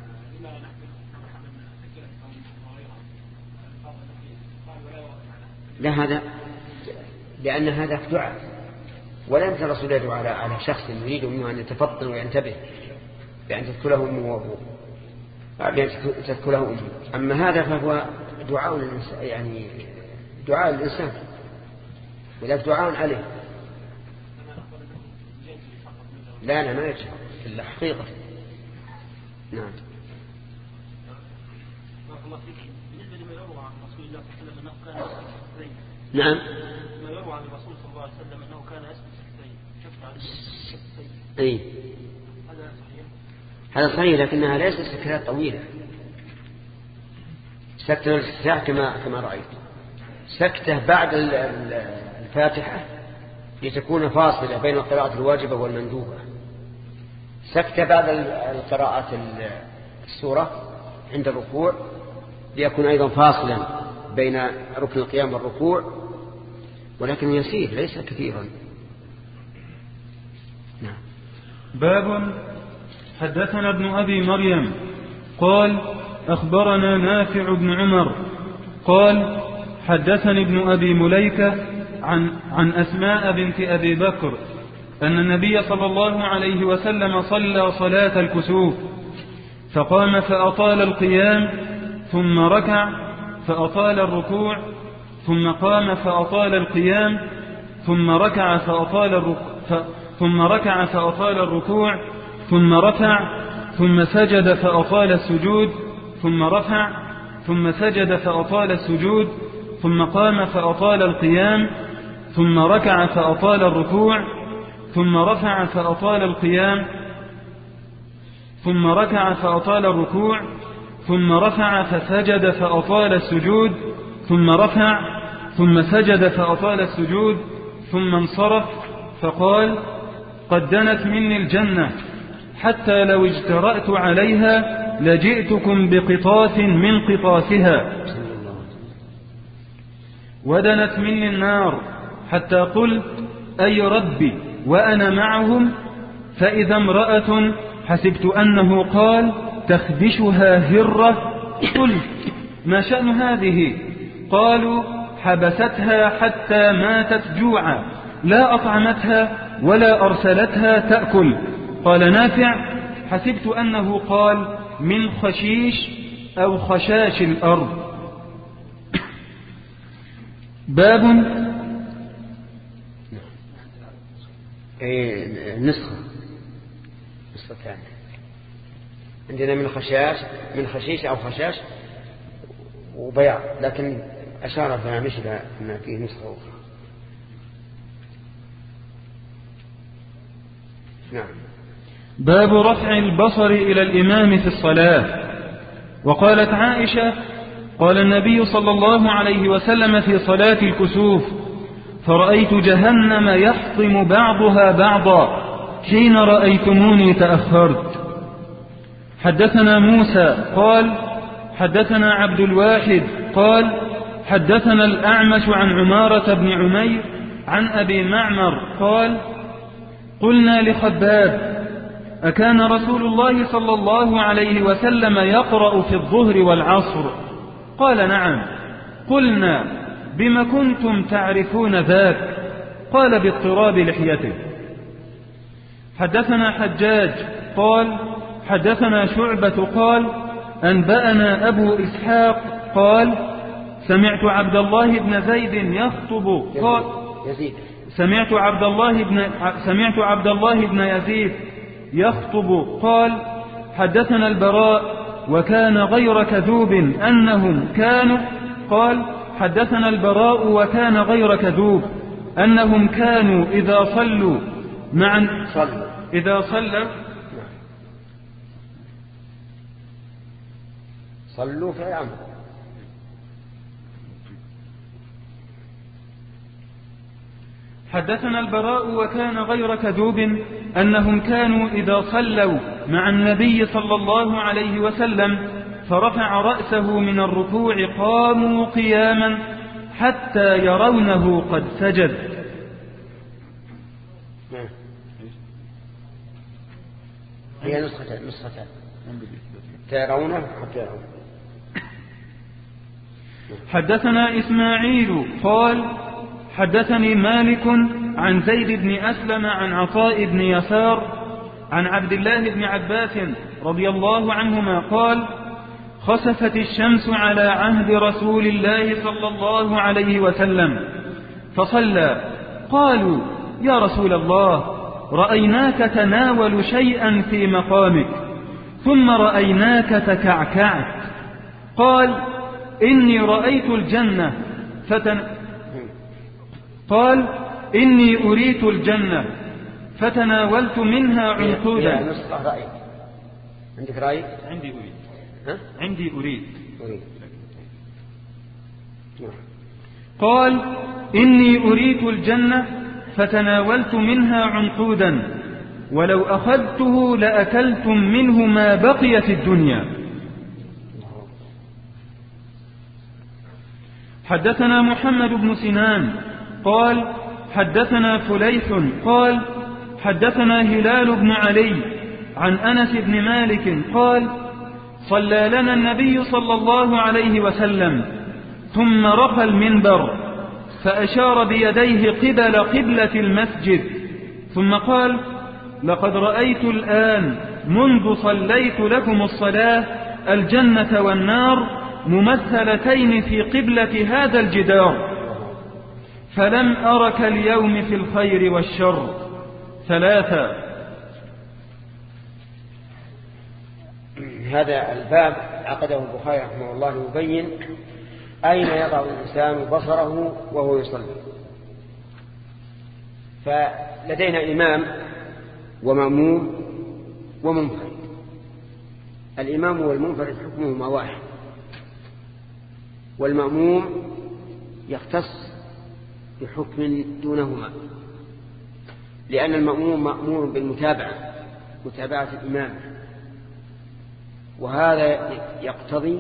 لا هذا لأن هذا دعاء ولا يمكن الرسول يدعو على على شخص يريد منه أن يتفطن وينتبه بأن تذكره أمه وأبوه بأن تذكره أمه. أما هذا فهو دعاء يعني دعاء الإنسان ولا دعاء عليه. لا لا ما يجب إلا حقيقة. نعم. بالنسبة لما يروى عن رسول الله صلى الله عليه وسلم أنه كان يسكت. نعم. ما يروى عن الرسول صلى الله عليه وسلم أنه كان يسكت سكتين. شفت عليه سكتين. أي. هذا صحيح. هذا صحيح لكنها ليست سكتات طويلة. سكتة الساعة كما كما رأيت. سكتة بعد الفاتحة لتكون فاصلة بين القراءة الواجبة والمندوبة. سكتة بعد القراءة السورة عند الركوع ليكون أيضا فاصلا بين ركن القيام والركوع ولكن يسير ليس كثيرا. نعم. باب حدثنا ابن أبي مريم قال أخبرنا نافع بن عمر قال حدثني ابن أبي مليكة عن, عن أسماء بنت أبي بكر أن النبي صلى الله عليه وسلم صلى صلاة الكسوف فقام فأطال القيام ثم ركع فأطال الركوع ثم قام فأطال القيام ثم ركع فأطال الركوع ثم ركع فأطال الركوع ثم رفع ثم سجد فأطال السجود ثم رفع ثم سجد فأطال السجود ثم قام فأطال القيام ثم ركع فأطال الركوع ثم رفع فأطال القيام ثم ركع فأطال الركوع ثم رفع فسجد فأطال السجود ثم رفع ثم سجد فأطال السجود ثم انصرف فقال قد دنت مني الجنة حتى لو اجترأت عليها لجئتكم بقطاف من قطافها ودنت مني النار حتى قلت أي ربي وأنا معهم فإذا امرأة حسبت أنه قال تخدشها هرة قلت ما شأن هذه قالوا حبستها حتى ماتت جوعا لا أطعمتها ولا أرسلتها تأكل قال نافع حسبت أنه قال من خشيش أو خشاش الأرض. باب نسخة نسخة ثانية عندنا من خشاش من خشيش أو خشاش وبياض لكن أشار فيها مش أن فيه نسخة أخرى. نعم. باب رفع البصر إلى الإمام في الصلاة. وقالت عائشة قال النبي صلى الله عليه وسلم في صلاة الكسوف فرأيت جهنم يحطم بعضها بعضا حين رأيتموني تأخرت. حدثنا موسى قال حدثنا عبد الواحد قال حدثنا الأعمش عن عمارة بن عمير عن أبي معمر قال قلنا لخباب أكان رسول الله صلى الله عليه وسلم يقرأ في الظهر والعصر قال نعم قلنا بم كنتم تعرفون ذاك؟ قال باضطراب لحيته. حدثنا حجاج قال حدثنا شعبة قال أنبأنا أبو إسحاق قال سمعت عبد الله بن زيد يخطب قال يزيد سمعت عبد الله بن سمعت عبد الله بن يزيد يخطب قال حدثنا البراء وكان غير كذوب أنهم كانوا قال حدثنا البراء وكان غير كذوب أنهم كانوا إذا صلوا مع إذا صلوا صلوا في عمر. حدثنا البراء وكان غير كذوب أنهم كانوا إذا صلوا مع النبي صلى الله عليه وسلم فرفع رأسه من الركوع قاموا قياما حتى يرونه قد سجد. هي نسختان نسختان ترونه حتى يرونه. حدثنا إسماعيل قال حدثني مالك عن زيد بن أسلم عن عطاء بن يسار عن عبد الله بن عباس رضي الله عنهما قال خسفت الشمس على عهد رسول الله صلى الله عليه وسلم فصلى. قالوا يا رسول الله رأيناك تناول شيئا في مقامك ثم رأيناك تكعكعت. قال إني رأيت الجنة فتن قال إني أريت الجنة فتناولت منها عنقودا. عندك رأي؟ عندي أريد. ها؟ عندي أريد. أريد. قال إني أريت الجنة فتناولت منها عنقودا ولو أخذته لأكلتم منه ما بقي في الدنيا. حدثنا محمد بن سنان قال حدثنا فليث قال حدثنا هلال بن علي عن أنس بن مالك قال صلى لنا النبي صلى الله عليه وسلم ثم رقى المنبر فأشار بيديه قبل قبلة المسجد ثم قال لقد رأيت الآن منذ صليت لكم الصلاة الجنة والنار ممثلتين في قبلة هذا الجدار فلم أرك اليوم في الخير والشر. ثلاثة. هذا الباب عقده البخاري رحمه الله يبين أين يضع الإنسان بصره وهو يصلي. فلدينا إمام ومأموم ومنفرد. الإمام والمنفرد حكمهما واحد، والمأموم يختص بحكم دونهما، لأن المأموم مأمور بالمتابعة متابعة الإمام، وهذا يقتضي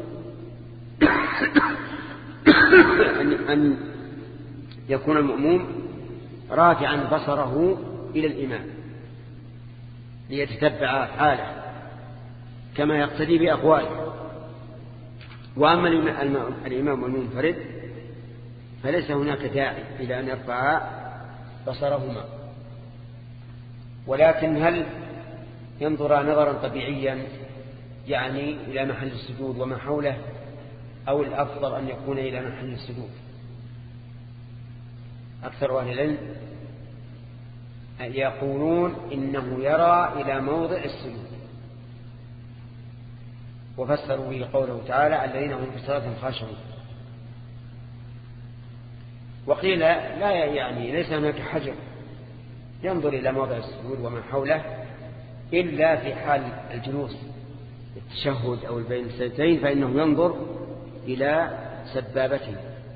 أن يكون المأموم رافعا بصره إلى الإمام ليتتبع حاله كما يقتدي بأقواله. وأما الإمام المنفرد فليس هناك داعي إلى أن يرفع بصرهما، ولكن هل ينظر نظرا طبيعيا يعني إلى محل السجود وما حوله، أو الأفضل أن يكون إلى محل السجود؟ أكثر أهل العلم يقولون إنه يرى إلى موضع السجود، وفسروا به قوله تعالى الذين هم في صلاتهم خاشعون. وقيل لا يعني ليس هناك حجر ينظر إلى موضع السجود وما حوله إلا في حال الجلوس التشهد أو بين السجدتين، فإنه ينظر إلى سبابته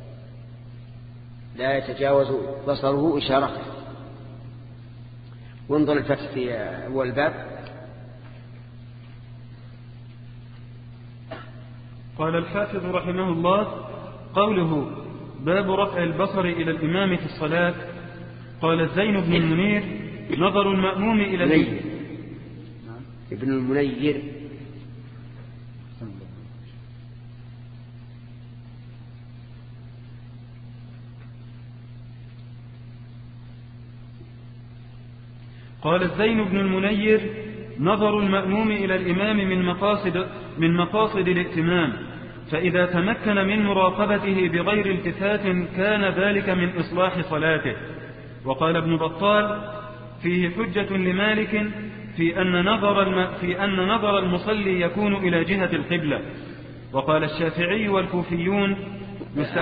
لا يتجاوز بصره إشارته. وانظر الفتح في أول الباب. قال الحافظ رحمه الله قوله باب رفع البصر إلى الإمام في الصلاة. قال الزين بن المنير نظر المأموم إلى المنير ابن المنير قال الزين بن المنير: نظر المأموم إلى الإمام من مقاصد, من مقاصد الائتمام، فإذا تمكن من مراقبته بغير التفات كان ذلك من إصلاح صلاته. وقال ابن بطال: فيه حجة لمالك في أن نظر, الم... في أن نظر المصلي يكون إلى جهة القبلة. وقال الشافعي والكوفيون مست...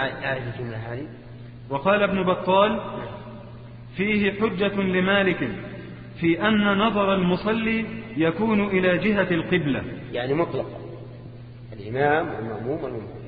وقال ابن بطال: فيه حجة لمالك في أن نظر المصلي يكون إلى جهة القبلة، يعني مطلقا الإمام والمأموم والمنفرد.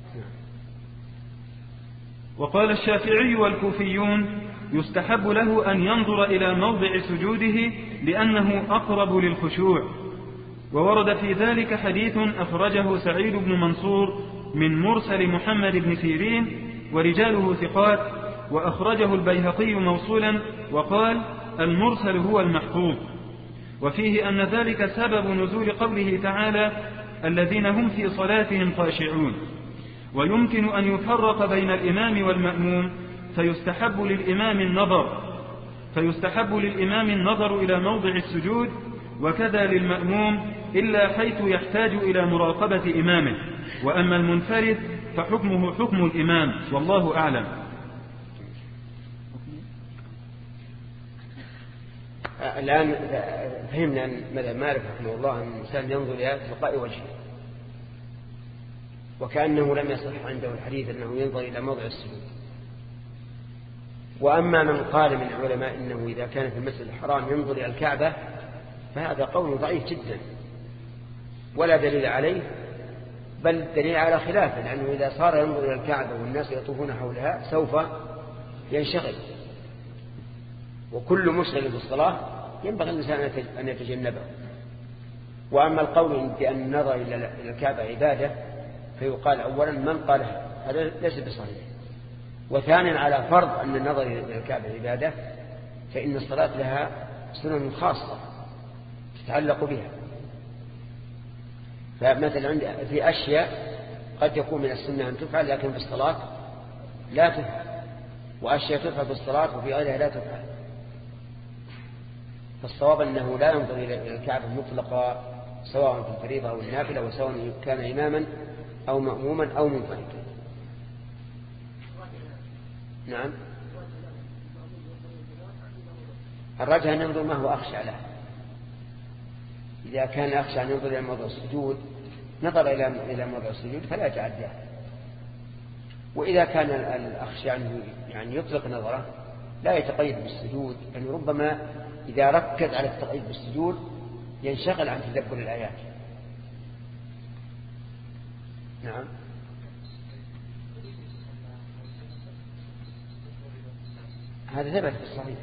وقال الشافعي والكوفيون: يستحب له أن ينظر إلى موضع سجوده لأنه أقرب للخشوع. وورد في ذلك حديث أخرجه سعيد بن منصور من مرسل محمد بن سيرين ورجاله ثقات، وأخرجه البيهقي موصولا وقال: المرسل هو المحفوظ. وفيه أن ذلك سبب نزول قوله تعالى: الذين هم في صلاتهم خاشعون. ويمكن أن يفرق بين الإمام والمأموم، فيستحب للإمام النظر فيستحب للإمام النظر إلى موضع السجود، وكذا للمأموم إلا حيث يحتاج إلى مراقبة إمامه. وأما المنفرد فحكمه حكم الإمام، والله أعلم. الآن فهمنا أن مذهب مالك رحمه الله أن الإنسان ينظر إلى تلقاء وجهه، وكأنه لم يصح عنده الحديث أنه ينظر إلى موضع السجود. وأما من قال من العلماء إنه إذا كان في المسجد الحرام ينظر إلى الكعبة، فهذا قول ضعيف جدا ولا دليل عليه، بل دليل على خلافه، لأنه إذا صار ينظر إلى الكعبة والناس يطوفون حولها سوف ينشغل، وكل مشغل بالصلاة ينبغي الإنسان أن يتجنبه. وأما القول بأن النظر إلى الكعبة عبادة، فيقال أولا من قال هذا ليس بصحيح، وثانيا على فرض أن النظر إلى الكعبة عبادة فإن الصلاة لها سنن خاصة تتعلق بها. فمثلا عند في أشياء قد يكون من السنة أن تفعل لكن في الصلاة لا تفعل، وأشياء تفعل في الصلاة وفي غيرها لا تفعل. فالصواب أنه لا ينظر إلى الكعبة مطلقا سواء في الفريضة أو النافلة، وسواء كان إماما أو مأموما أو منفردا. نعم، الرجل أن ينظر ما هو أخشى له. إذا كان أخشى أن ينظر إلى موضع السجود نظر إلى إلى موضع السجود فلا يتعداه. وإذا كان الأخشى أنه يعني يطلق نظره لا يتقيد بالسجود، لأنه يعني ربما إذا ركز على التقييد بالسجود ينشغل عن تدبر الآيات. نعم، هذا ثبت في الصحيح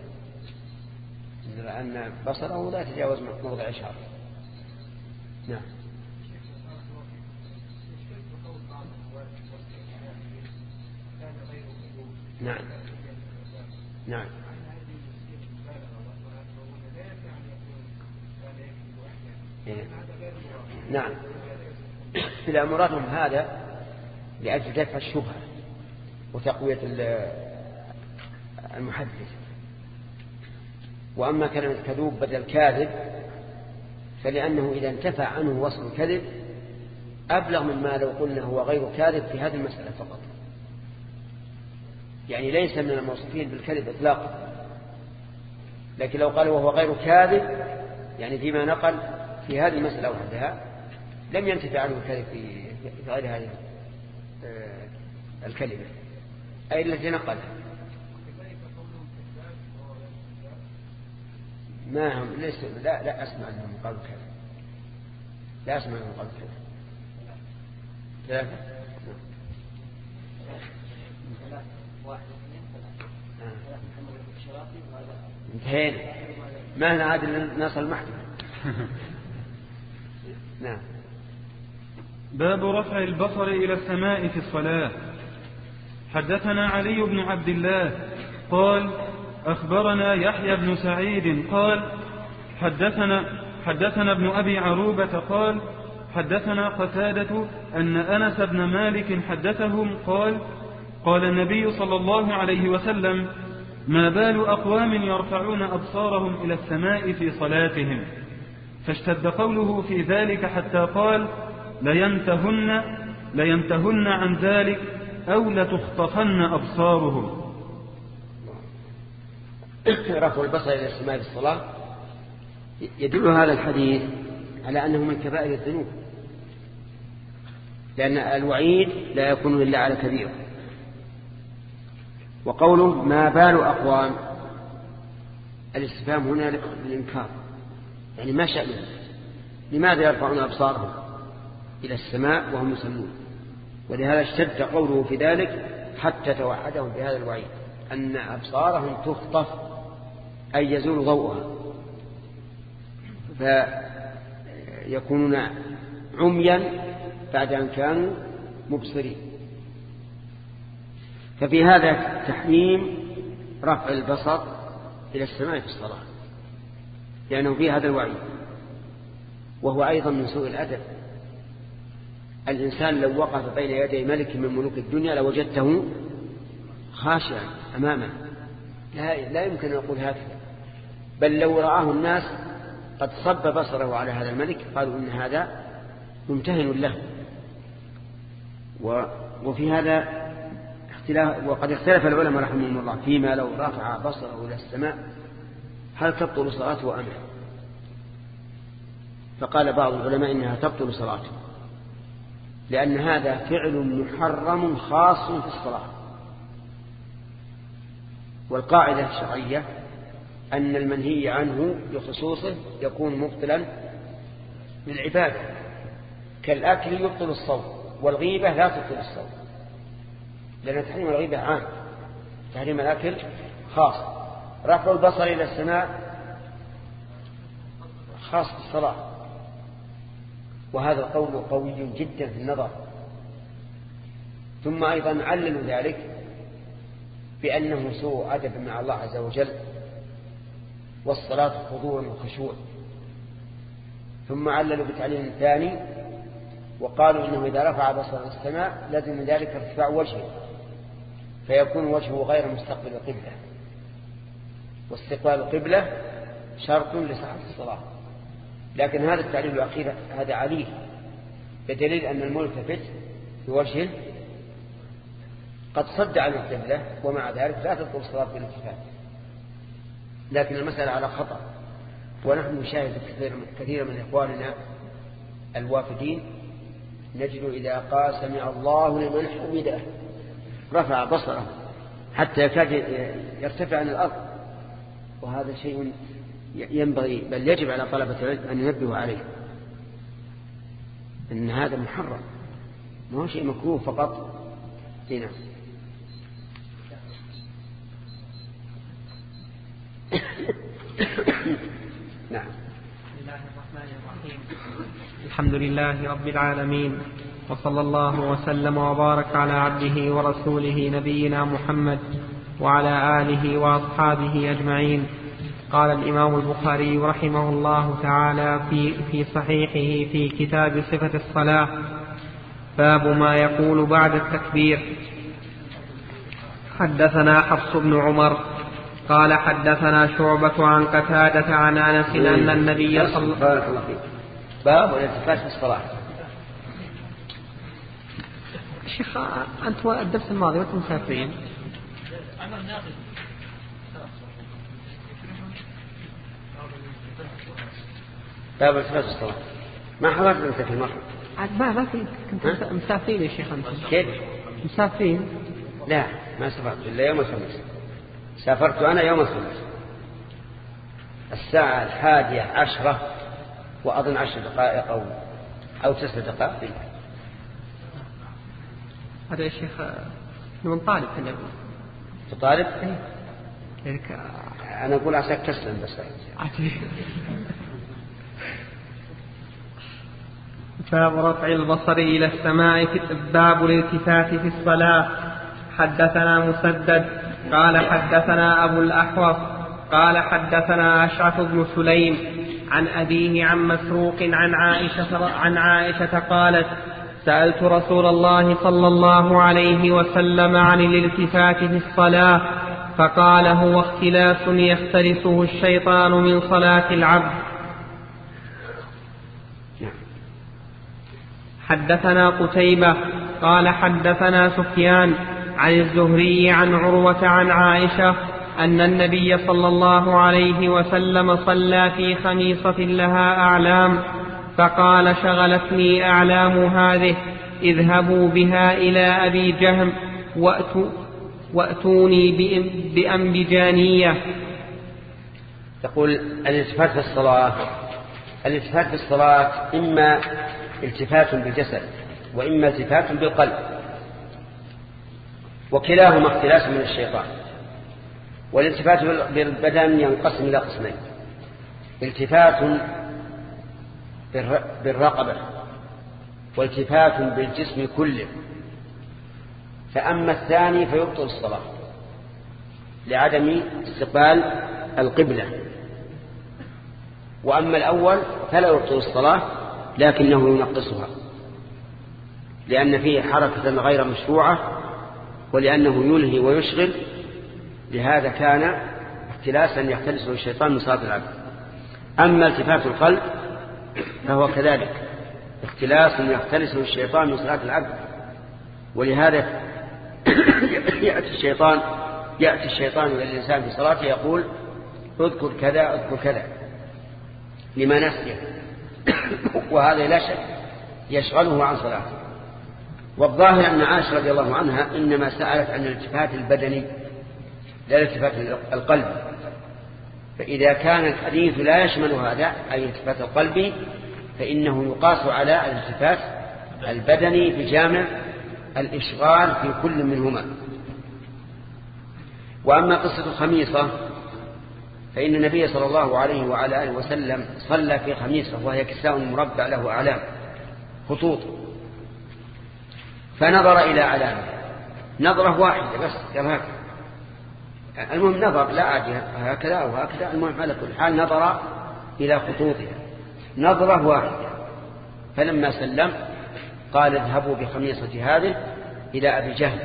أن بصره لا يتجاوز موضع إشارة. نعم. نعم نعم نعم إذا مرادهم هذا لأجل دفع الشبهة وتقوية المحدث. وأما كلمة كذوب بدل كاذب فلأنه إذا انتفى عنه وصف الكذب أبلغ مما لو قلنا هو غير كاذب في هذه المسألة فقط، يعني ليس من الموصوفين بالكذب إطلاقا. لكن لو قال وهو غير كاذب يعني فيما نقل في هذه المسألة وحدها لم ينتفع عنه الكذب في غير هذه الكلمة أي التي نقلها. ما هم ليس لا لا أسمع أنهم قالوا كذا، لا أسمع أنهم قالوا كذا. ثلاثة انتهينا، ما نعاد نصل المحكمة. نعم. باب رفع البصر إلى السماء في الصلاة. حدثنا علي بن عبد الله قال أخبرنا يحيى بن سعيد قال حدثنا حدثنا ابن أبي عروبة قال حدثنا قتادة أن أنس بن مالك حدثهم قال قال النبي صلى الله عليه وسلم ما بال أقوام يرفعون أبصارهم إلى السماء في صلاتهم؟ فاشتد قوله في ذلك حتى قال لينتهن, لينتهن عن ذلك أو لتخطفن أبصارهم. رفع البصر إلى السماء في الصلاة يدل هذا الحديث على أنه من كبائر الذنوب، لأن الوعيد لا يكون إلا على كبير. وقوله ما بال أقوام، الاستفهام هنا للإنكار، يعني ما شأنهم، لماذا يرفعون أبصارهم إلى السماء وهم يصلون؟ ولهذا اشتد قوله في ذلك حتى توعدهم بهذا الوعيد أن أبصارهم تخطف أي يزول ضوءها فيكونون عميا بعد أن كانوا مبصرين. ففي هذا تحريم رفع البصر إلى السماء في الصلاة، لأنه في هذا الوعيد، وهو أيضا من سوء الأدب. الإنسان لو وقف بين يدي ملك من ملوك الدنيا لوجدته خاشعا أمامه، لا, لا يمكن أن يقول هكذا، بل لو رآه الناس قد صب بصره على هذا الملك قالوا إن هذا ممتهن له. وفي هذا اختلاف، وقد اختلف العلماء رحمهم الله فيما لو رفع بصره إلى السماء هل تبطل صلاته أم لا؟ فقال بعض العلماء إنها تبطل صلاته، لأن هذا فعل محرم خاص في الصلاة. والقاعدة الشرعية أن المنهي عنه بخصوصه يكون مبطلا للعبادة، كالأكل يبطل الصوم، والغيبة لا تبطل الصوم، لأن تحريم الغيبة عام، تحريم الأكل خاص. رفع البصر إلى السماء خاص بالصلاة، وهذا القول قوي جدا في النظر. ثم أيضا عللوا ذلك بأنه سوء أدب مع الله عز وجل، والصلاة خضوع وخشوع. ثم عللوا بتعليل ثاني وقالوا إنه إذا رفع بصر السماء لازم من ذلك ارتفاع وجهه، فيكون وجهه غير مستقبل القبلة، واستقبال القبلة شرط لصحة الصلاة. لكن هذا التعليل الأخير هذا عليه، بدليل أن الملتفت بوجهه قد صد عن القبلة، ومع ذلك لا تبطل الصلاة بالالتفات. لكن المسألة على خطأ، ونحن نشاهد كثير من إخواننا الوافدين نجد إذا قال سمع الله لمن حمده رفع بصره حتى يكاد يرتفع عن الأرض، وهذا شيء ينبغي بل يجب على طلبة العلم أن ينبهوا عليه، أن هذا محرم، ما هو شيء مكروه فقط. هنا نعم. بسم الله الرحمن الرحيم، الحمد لله رب العالمين، وصلى الله وسلم وبارك على عبده ورسوله نبينا محمد وعلى آله وأصحابه أجمعين. قال الإمام البخاري رحمه الله تعالى في, في صحيحه في كتاب صفة الصلاة: باب ما يقول بعد التكبير. حدثنا حفص بن عمر قال حدثنا شعبة عن قتادة عن أنس أن النبي صلى الله عليه وسلم. باب الالتفات في الصلاة. شيخ أنت الدرس الماضي وأنتم مسافرين. باب الالتفات في الصلاة ما حضرت أنت في المرة؟ ما ما في، كنت مسافرين يا شيخ أنت. كيف؟ مسافرين؟ لا ما سافرت إلا يوم الخميس. سافرت أنا يوم الخميس الساعة الحادية عشرة وأظن عشر دقائق أو أو تسع دقائق. هذا يا شيخ من طالب كنا نقول. طالب؟ إيه. أنا أقول عساك تسلم بس. باب رفع البصر إلى السماء في باب الالتفات في الصلاة. حدثنا مسدد قال حدثنا أبو الأحوص قال حدثنا أشعث بن سليم عن أبيه عن مسروق عن عائشة, عن عائشة قالت: سألت رسول الله صلى الله عليه وسلم عن الالتفات في الصلاة فقال هو اختلاس يختلسه الشيطان من صلاة العبد. حدثنا قتيبة قال حدثنا سفيان عن الزهري عن عروة عن عائشة أن النبي صلى الله عليه وسلم صلى في خميصة لها أعلام فقال شغلتني أعلام هذه اذهبوا بها إلى أبي جهم وأتوا وأتوني بأنبجانية. يقول الالتفات في الصلاة الالتفات في الصلاة إما التفات بالجسد وإما التفات بالقلب، وكلاهما اختلاس من الشيطان. والالتفات بالبدن ينقسم إلى قسمين: التفات بالرقبة والتفات بالجسم كله. فأما الثاني فيبطل الصلاة لعدم استقبال القبلة، وأما الأول فلا يبطل الصلاة لكنه ينقصها، لأن فيه حركة غير مشروعة ولأنه يلهي ويشغل، لهذا كان اختلاسا يختلسه الشيطان من صلاة العبد. أما التفات القلب فهو كذلك اختلاس يختلسه الشيطان من صلاة العبد، ولهذا يأتي الشيطان يأتي الشيطان إلى الإنسان في صلاته يقول اذكر كذا اذكر كذا لما نسيه، وهذا لا شك يشغله عن صلاته. والظاهر أن عائشة رضي الله عنها إنما سألت عن الالتفات البدني لا الالتفات القلب، فإذا كان الحديث لا يشمل هذا أي الالتفات القلبي فإنه يقاس على الالتفات البدني بجامع الإشغال في كل منهما. وأما قصة الخميصة فإن النبي صلى الله عليه وعلى آله وسلم صلى في خميصة وهي كساء مربع له أعلام خطوط، فنظر إلى أعلامه نظرة واحدة بس قال هكذا، المهم نظر لا عادي هكذا وهكذا، المهم على كل حال نظر إلى خطوطها نظرة واحدة. فلما سلم قال اذهبوا بخميصة هذه إلى أبي جهم،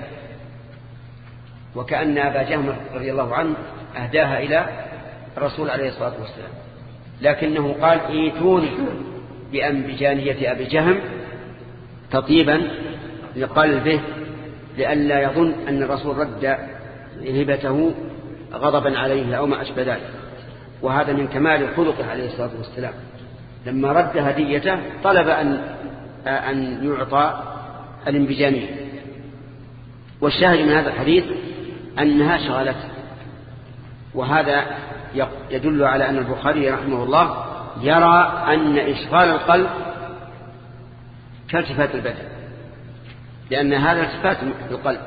وكأن أبا جهم رضي الله عنه أهداها إلى الرسول عليه الصلاة والسلام، لكنه قال ايتوني بأنبجانية أبي جهم تطيبا لقلبه به لئلا يظن أن الرسول رد هبته غضبا عليه أو ما أشبه ذلك. وهذا من كمال خلقه عليه الصلاة والسلام، لما رد هديته طلب أن أن يعطى الانبجانية. والشاهد من هذا الحديث أنها شغلته، وهذا يدل على أن البخاري رحمه الله يرى أن إشغال القلب كالتفات البدن، لأن هذا التفات بالقلب.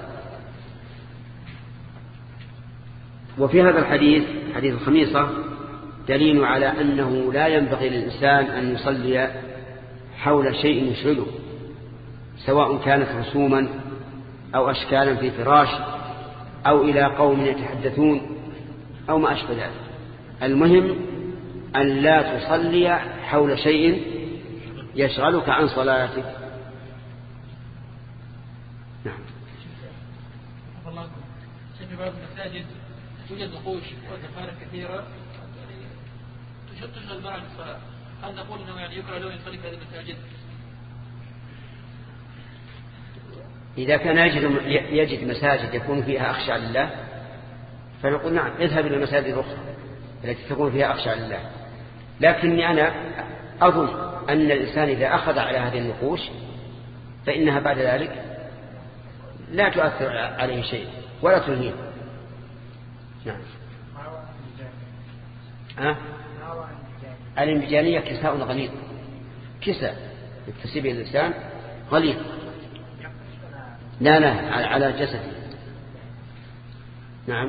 وفي هذا الحديث حديث الخميصة دليل على أنه لا ينبغي للإنسان أن يصلي حول شيء يشغله، سواء كانت رسوما أو أشكالا في فراش أو إلى قوم يتحدثون أو ما أشبه ذلك. المهم أن لا تصلي حول شيء يشغلك عن صلاتك. نعم. الله في بعض المساجد توجد نقوش وزخارف كثيرة تشغل المرأة عن الصلاة، هل نقول أنه يعني يكره له يصلي في هذه المساجد؟ إذا كان يجد, يجد مساجد يكون فيها أخشى لله فنقول نعم اذهب إلى المساجد الأخرى التي تكون فيها أخشى لله. لكني أنا أظن أن الإنسان إذا أخذ على هذه النقوش فإنها بعد ذلك لا تؤثر عليه شيء ولا تلهيه. نعم. أه؟ الانبجانية كساء غليظ، كساء يكتسبه الإنسان غليظ، لا لا على جسده. نعم.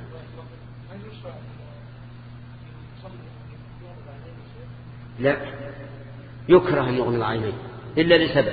لا يكره أن يغمض العينين إلا لسبب.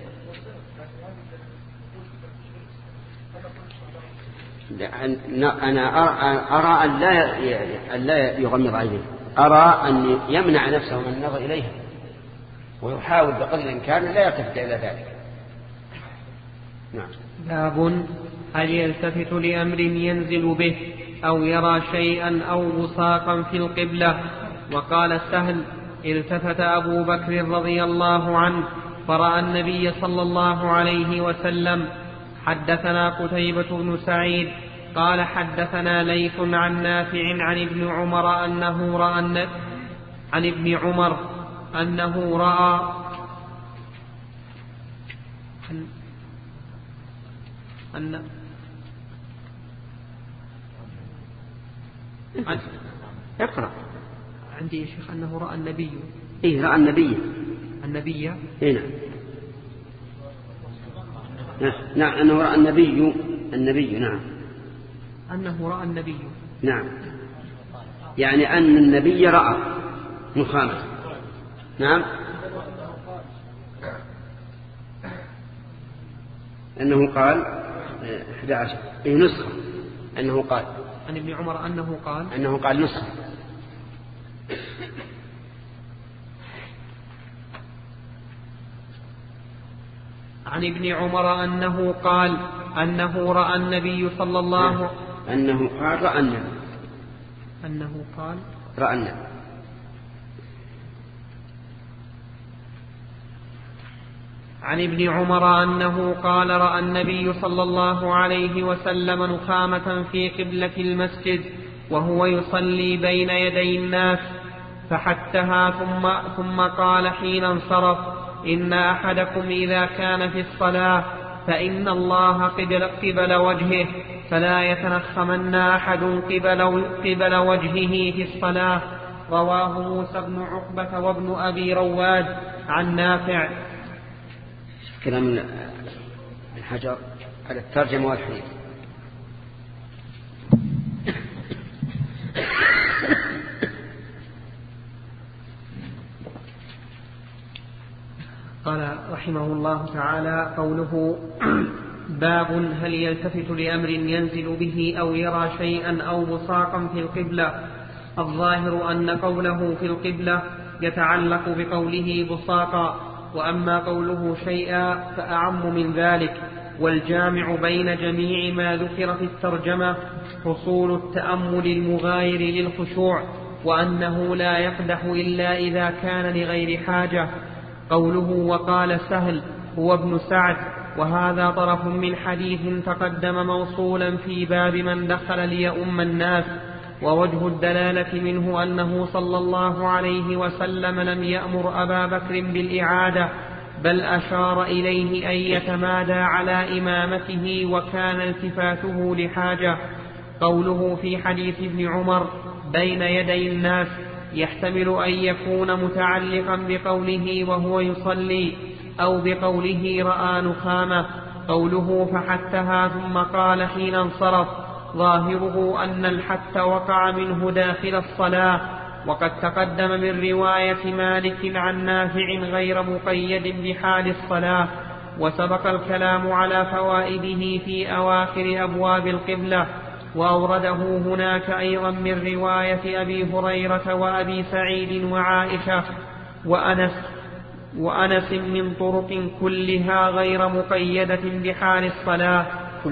أنا أرى أن لا أن لا يغمض عينيه، أرى أن يمنع نفسه من النظر إليها ويحاول بقدر الإمكان لا يلتفت إلى ذلك. نعم. باب هل يلتفت لأمر ينزل به؟ أو يرى شيئا أو بصاقا في القبلة. وقال سهل: التفت أبو بكر رضي الله عنه فرأى النبي صلى الله عليه وسلم. حدثنا قتيبة بن سعيد قال حدثنا ليث عن نافع عن ابن عمر أنه رأى عن ابن عمر أنه رأى أن أن اقرأ. عندي يا شيخ أنه رأى النبي. إيه رأى النبي. النبي إيه نعم. نعم أنه رأى النبي. النبي نعم. أنه رأى النبي. نعم يعني أن النبي رأى نخامة. نعم أنه قال إحدى عشر. إيه نسخة. أنه قال عن ابن عمر أنه قال أنه قال نسخة. عن ابن عمر أنه قال أنه رأى النبي صلى الله أنه قال رأى النبي. أنه قال رأى النبي. عن ابن عمر أنه قال رأى النبي صلى الله عليه وسلم نخامة في قبلة المسجد وهو يصلي بين يدي الناس فحتها ثم, ثم قال حين انصرف: إن أحدكم إذا كان في الصلاة فإن الله قبل, قبل وجهه فلا يتنخمن أحد قبل, قبل وجهه في الصلاة. رواه موسى بن عقبة وابن أبي رواد عن نافع. كلام الحجر على الترجمة والحديث. قال رحمه الله تعالى: قوله باب هل يلتفت لأمر ينزل به أو يرى شيئا أو بصاقا في القبلة. الظاهر أن قوله في القبلة يتعلق بقوله بصاقا، وأما قوله شيئا فأعم من ذلك. والجامع بين جميع ما ذكر في الترجمة حصول التأمل المغاير للخشوع، وأنه لا يقدح إلا إذا كان لغير حاجة. قوله وقال سهل هو ابن سعد، وهذا طرف من حديث تقدم موصولا في باب من دخل ليؤم الناس. ووجه الدلالة منه أنه صلى الله عليه وسلم لم يأمر أبا بكر بالإعادة، بل أشار إليه أن يتمادى على إمامته وكان التفاته لحاجة. قوله في حديث ابن عمر بين يدي الناس يحتمل أن يكون متعلقا بقوله وهو يصلي أو بقوله رأى نخامة. قوله فحتها ثم قال حين انصرف ظاهره أن الحت وقع منه داخل الصلاة، وقد تقدم من رواية مالك عن نافع غير مقيد بحال الصلاة، وسبق الكلام على فوائده في أواخر أبواب القبلة، وأورده هناك أيضا من رواية أبي هريرة وأبي سعيد وعائشة وأنس وأنس من طرق كلها غير مقيدة بحال الصلاة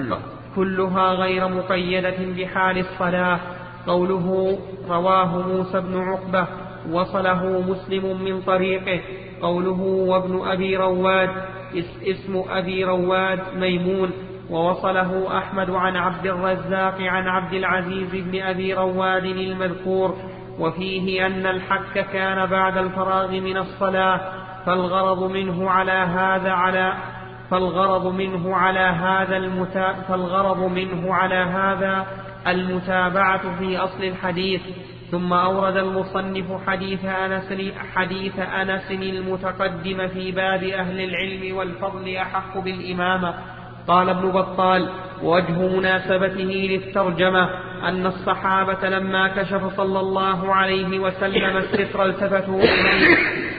كلها غير مقيدة بحال الصلاة. قوله رواه موسى بن عقبة وصله مسلم من طريقه. قوله وابن أبي رواد اسم أبي رواد ميمون، ووصله أحمد عن عبد الرزاق عن عبد العزيز بن أبي رواد المذكور. وفيه أن الحك كان بعد الفراغ من الصلاة، فالغرض منه على هذا على فالغرض منه على هذا المتا فالغرض منه على هذا المتابعة في أصل الحديث. ثم أورد المصنف حديث أنس حديث أنس المتقدم في باب أهل العلم والفضل أحق بالإمامة. قال ابن بطال: وجه مناسبته للترجمة أن الصحابة لما كشف صلى الله عليه وسلم الستر التفتوا إليه،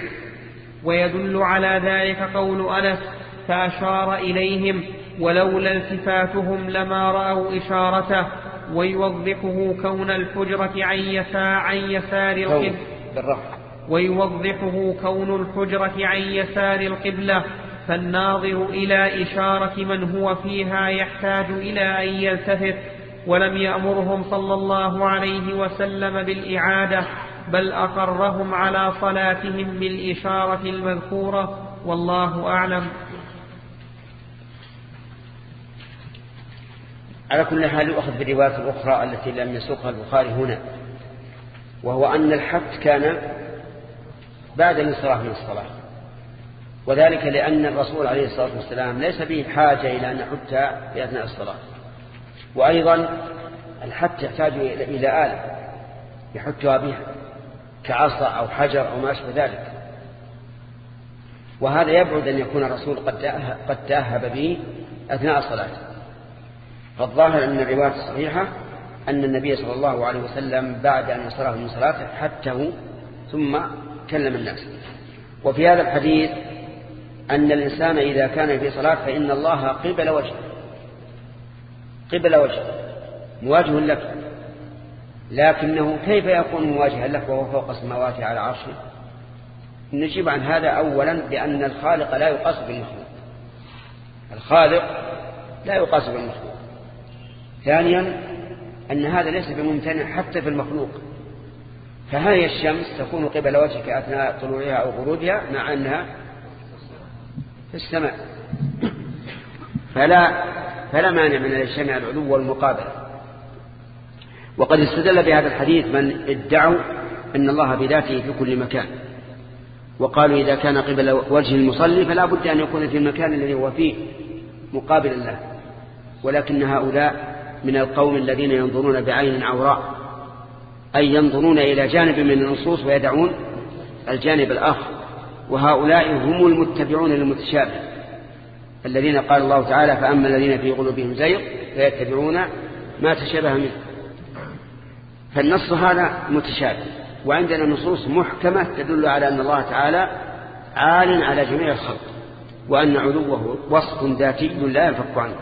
ويدل على ذلك قول أنس: فأشار إليهم ولولا التفاتهم لما رأوا إشارته. ويوضحه كون الحجرة عن يسار, عن يسار القبلة ويوضحه كون الحجرة عن يسار القبلة، فالناظر إلى إشارة من هو فيها يحتاج إلى أن يلتفت، ولم يأمرهم صلى الله عليه وسلم بالإعادة، بل أقرهم على صلاتهم بالإشارة المذكورة، والله أعلم. على كل حال يؤخذ بالرواية الأخرى التي لم يسوقها البخاري هنا، وهو أن الحث كان بعد الانصراف من الصلاة، وذلك لأن الرسول عليه الصلاة والسلام ليس به حاجة إلى أن يحث في أثناء الصلاة، وأيضا الحث يحتاج إلى آلة يحثها بها كعصا أو حجر أو ما أشبه ذلك، وهذا يبعد أن يكون الرسول قد تأهب به أثناء الصلاة. فالظاهر أن الرواية الصحيحة أن النبي صلى الله عليه وسلم بعد أن انصرف من صلاته حته ثم كلم الناس. وفي هذا الحديث أن الإنسان إذا كان في صلاة فإن الله قبل وجهه قبل وجهه مواجه لك، لكنه كيف يكون مواجها لك وهو فوق السماوات على عرشه؟ نجيب عن هذا أولا بأن الخالق لا يقاس بالمخلوق، الخالق لا يقاس بالمخلوق. ثانيا أن هذا ليس بممتنع حتى في المخلوق، فهذه الشمس تكون قبل وجهك أثناء طلوعها أو غروبها مع أنها في السماء، فلا, فلا مانع من الاجتماع العلو والمقابلة. وقد استدل بهذا الحديث من ادعوا أن الله بذاته في كل مكان، وقالوا إذا كان قبل وجه المصلي فلا بد أن يكون في المكان الذي هو فيه مقابل الله. ولكن هؤلاء من القوم الذين ينظرون بعين عوراء، أي ينظرون إلى جانب من النصوص ويدعون الجانب الآخر، وهؤلاء هم المتبعون للمتشابه الذين قال الله تعالى فأما الذين في قلوبهم زيغ فيتبعون ما تشابه منه. فالنص هذا متشابه، وعندنا نصوص محكمة تدل على أن الله تعالى عال على جميع الخلق، وأن علوه وصف ذاتي لا ينفك عنه.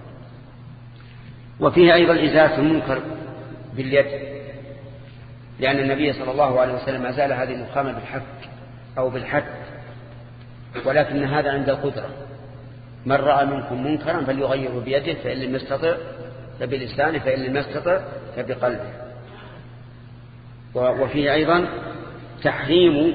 وفيه أيضا إزالة المنكر باليد، لأن النبي صلى الله عليه وسلم أزال هذه المقامة بالحك أو بالحد، ولكن هذا عند القدرة. من رأى منكم منكرا فليغيره بيده، فإن لم يستطع فبلسانه، فإن لم يستطع فبقلبه. وفيه أيضا تحريم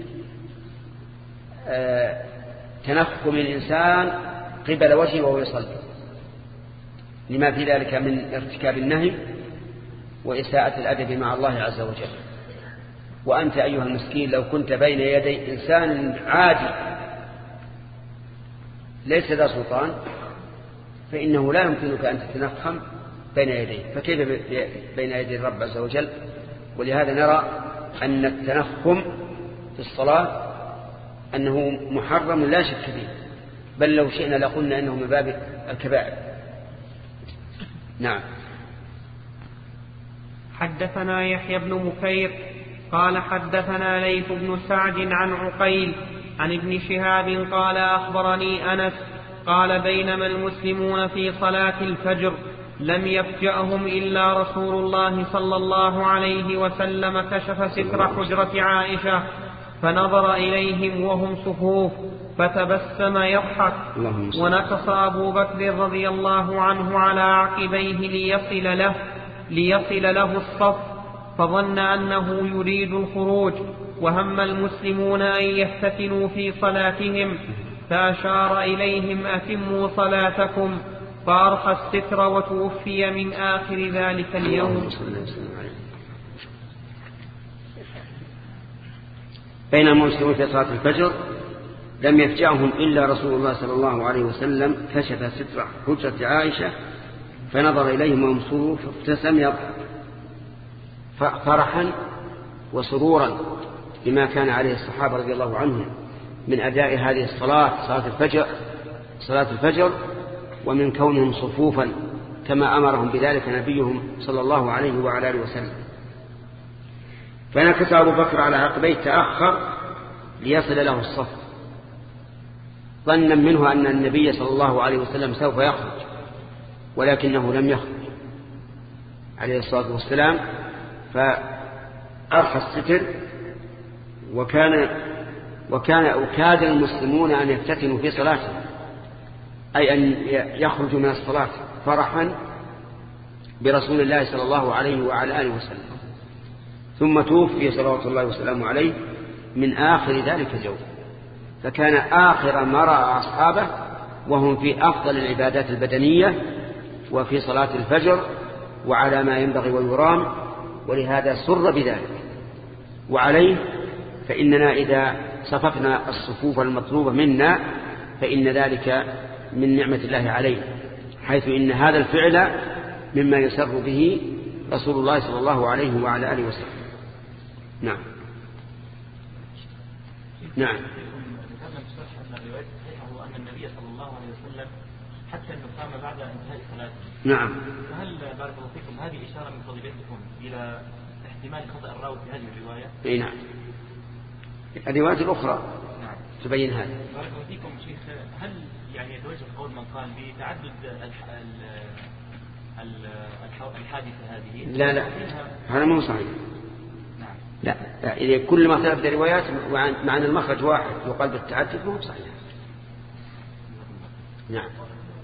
تنخم الإنسان قبل وجهه وهو يصلي، لما في ذلك من ارتكاب النهي وإساءة الأدب مع الله عز وجل. وأنت أيها المسكين لو كنت بين يدي إنسان عادي ليس ذا سلطان فإنه لا يمكنك أن تتنخم بين يديه، فكيف بين يدي الرب عز وجل؟ ولهذا نرى أن التنخم في الصلاة أنه محرم لا شك فيه، بل لو شئنا لقلنا أنه من باب الكبائر. نعم. حدثنا يحيى بن مكير قال حدثنا ليث بن سعد عن عقيل عن ابن شهاب قال أخبرني أنس قال بينما المسلمون في صلاة الفجر لم يفجأهم إلا رسول الله صلى الله عليه وسلم كشف ستر حجرة عائشة فنظر إليهم وهم صفوف فتبسم يضحك، ونكص أبو بكر رضي الله عنه على عقبيه ليصل له, ليصل له الصف، فظن أنه يريد الخروج، وهم المسلمون أن يفتتنوا في صلاتهم، فأشار إليهم أتموا صلاتكم، فأرخى الستر وتوفي من آخر ذلك اليوم. بين المسلمون في صلاة الفجر لم يفجعهم إلا رسول الله صلى الله عليه وسلم كشف ستر حجرة عائشة فنظر إليهم وهم صفوف فابتسم يضحك فرحا وسرورا بما كان عليه الصحابة رضي الله عنهم من أداء هذه الصلاة صلاة الفجر صلاة الفجر ومن كونهم صفوفا كما أمرهم بذلك نبيهم صلى الله عليه وعلى آله وسلم. فنكس أبو بكر على عقبيه تأخر ليصل له الصف، ظنا منه أن النبي صلى الله عليه وسلم سوف يخرج، ولكنه لم يخرج عليه الصلاة والسلام، فأرخى الستر، وكان وكان أكاد المسلمون أن يفتتنوا في صلاته، أي أن يخرجوا من الصلاة فرحا برسول الله صلى الله عليه وعلى آله وسلم، ثم توفي صلوات الله وسلامه عليه من آخر ذلك اليوم، فكان آخر ما رأى أصحابه وهم في أفضل العبادات البدنية وفي صلاة الفجر وعلى ما ينبغي ويرام، ولهذا سر بذلك. وعليه فإننا إذا صفقنا الصفوف المطلوبة منا فإن ذلك من نعمة الله عليه، حيث إن هذا الفعل مما يسر به رسول الله صلى الله عليه وعلى آله وسلم. نعم نعم. أن النبي صلى الله عليه وسلم حتى أنه قام بعد انتهاء صلاته. نعم. فهل بارك الله فيكم هذه إشارة من فضيلتكم إلى احتمال خطأ الراوي في هذه الرواية؟ اي نعم. الروايات الأخرى نعم تبين هذا. بارك الله فيكم شيخ، هل يعني يتوجه قول من قال بتعدد الحادثة هذه؟ لا لا هذا مو صحيح. نعم. لا إذا كل ما ثبت روايات مع أن المخرج واحد يقال بالتعدد مو صحيح. نعم.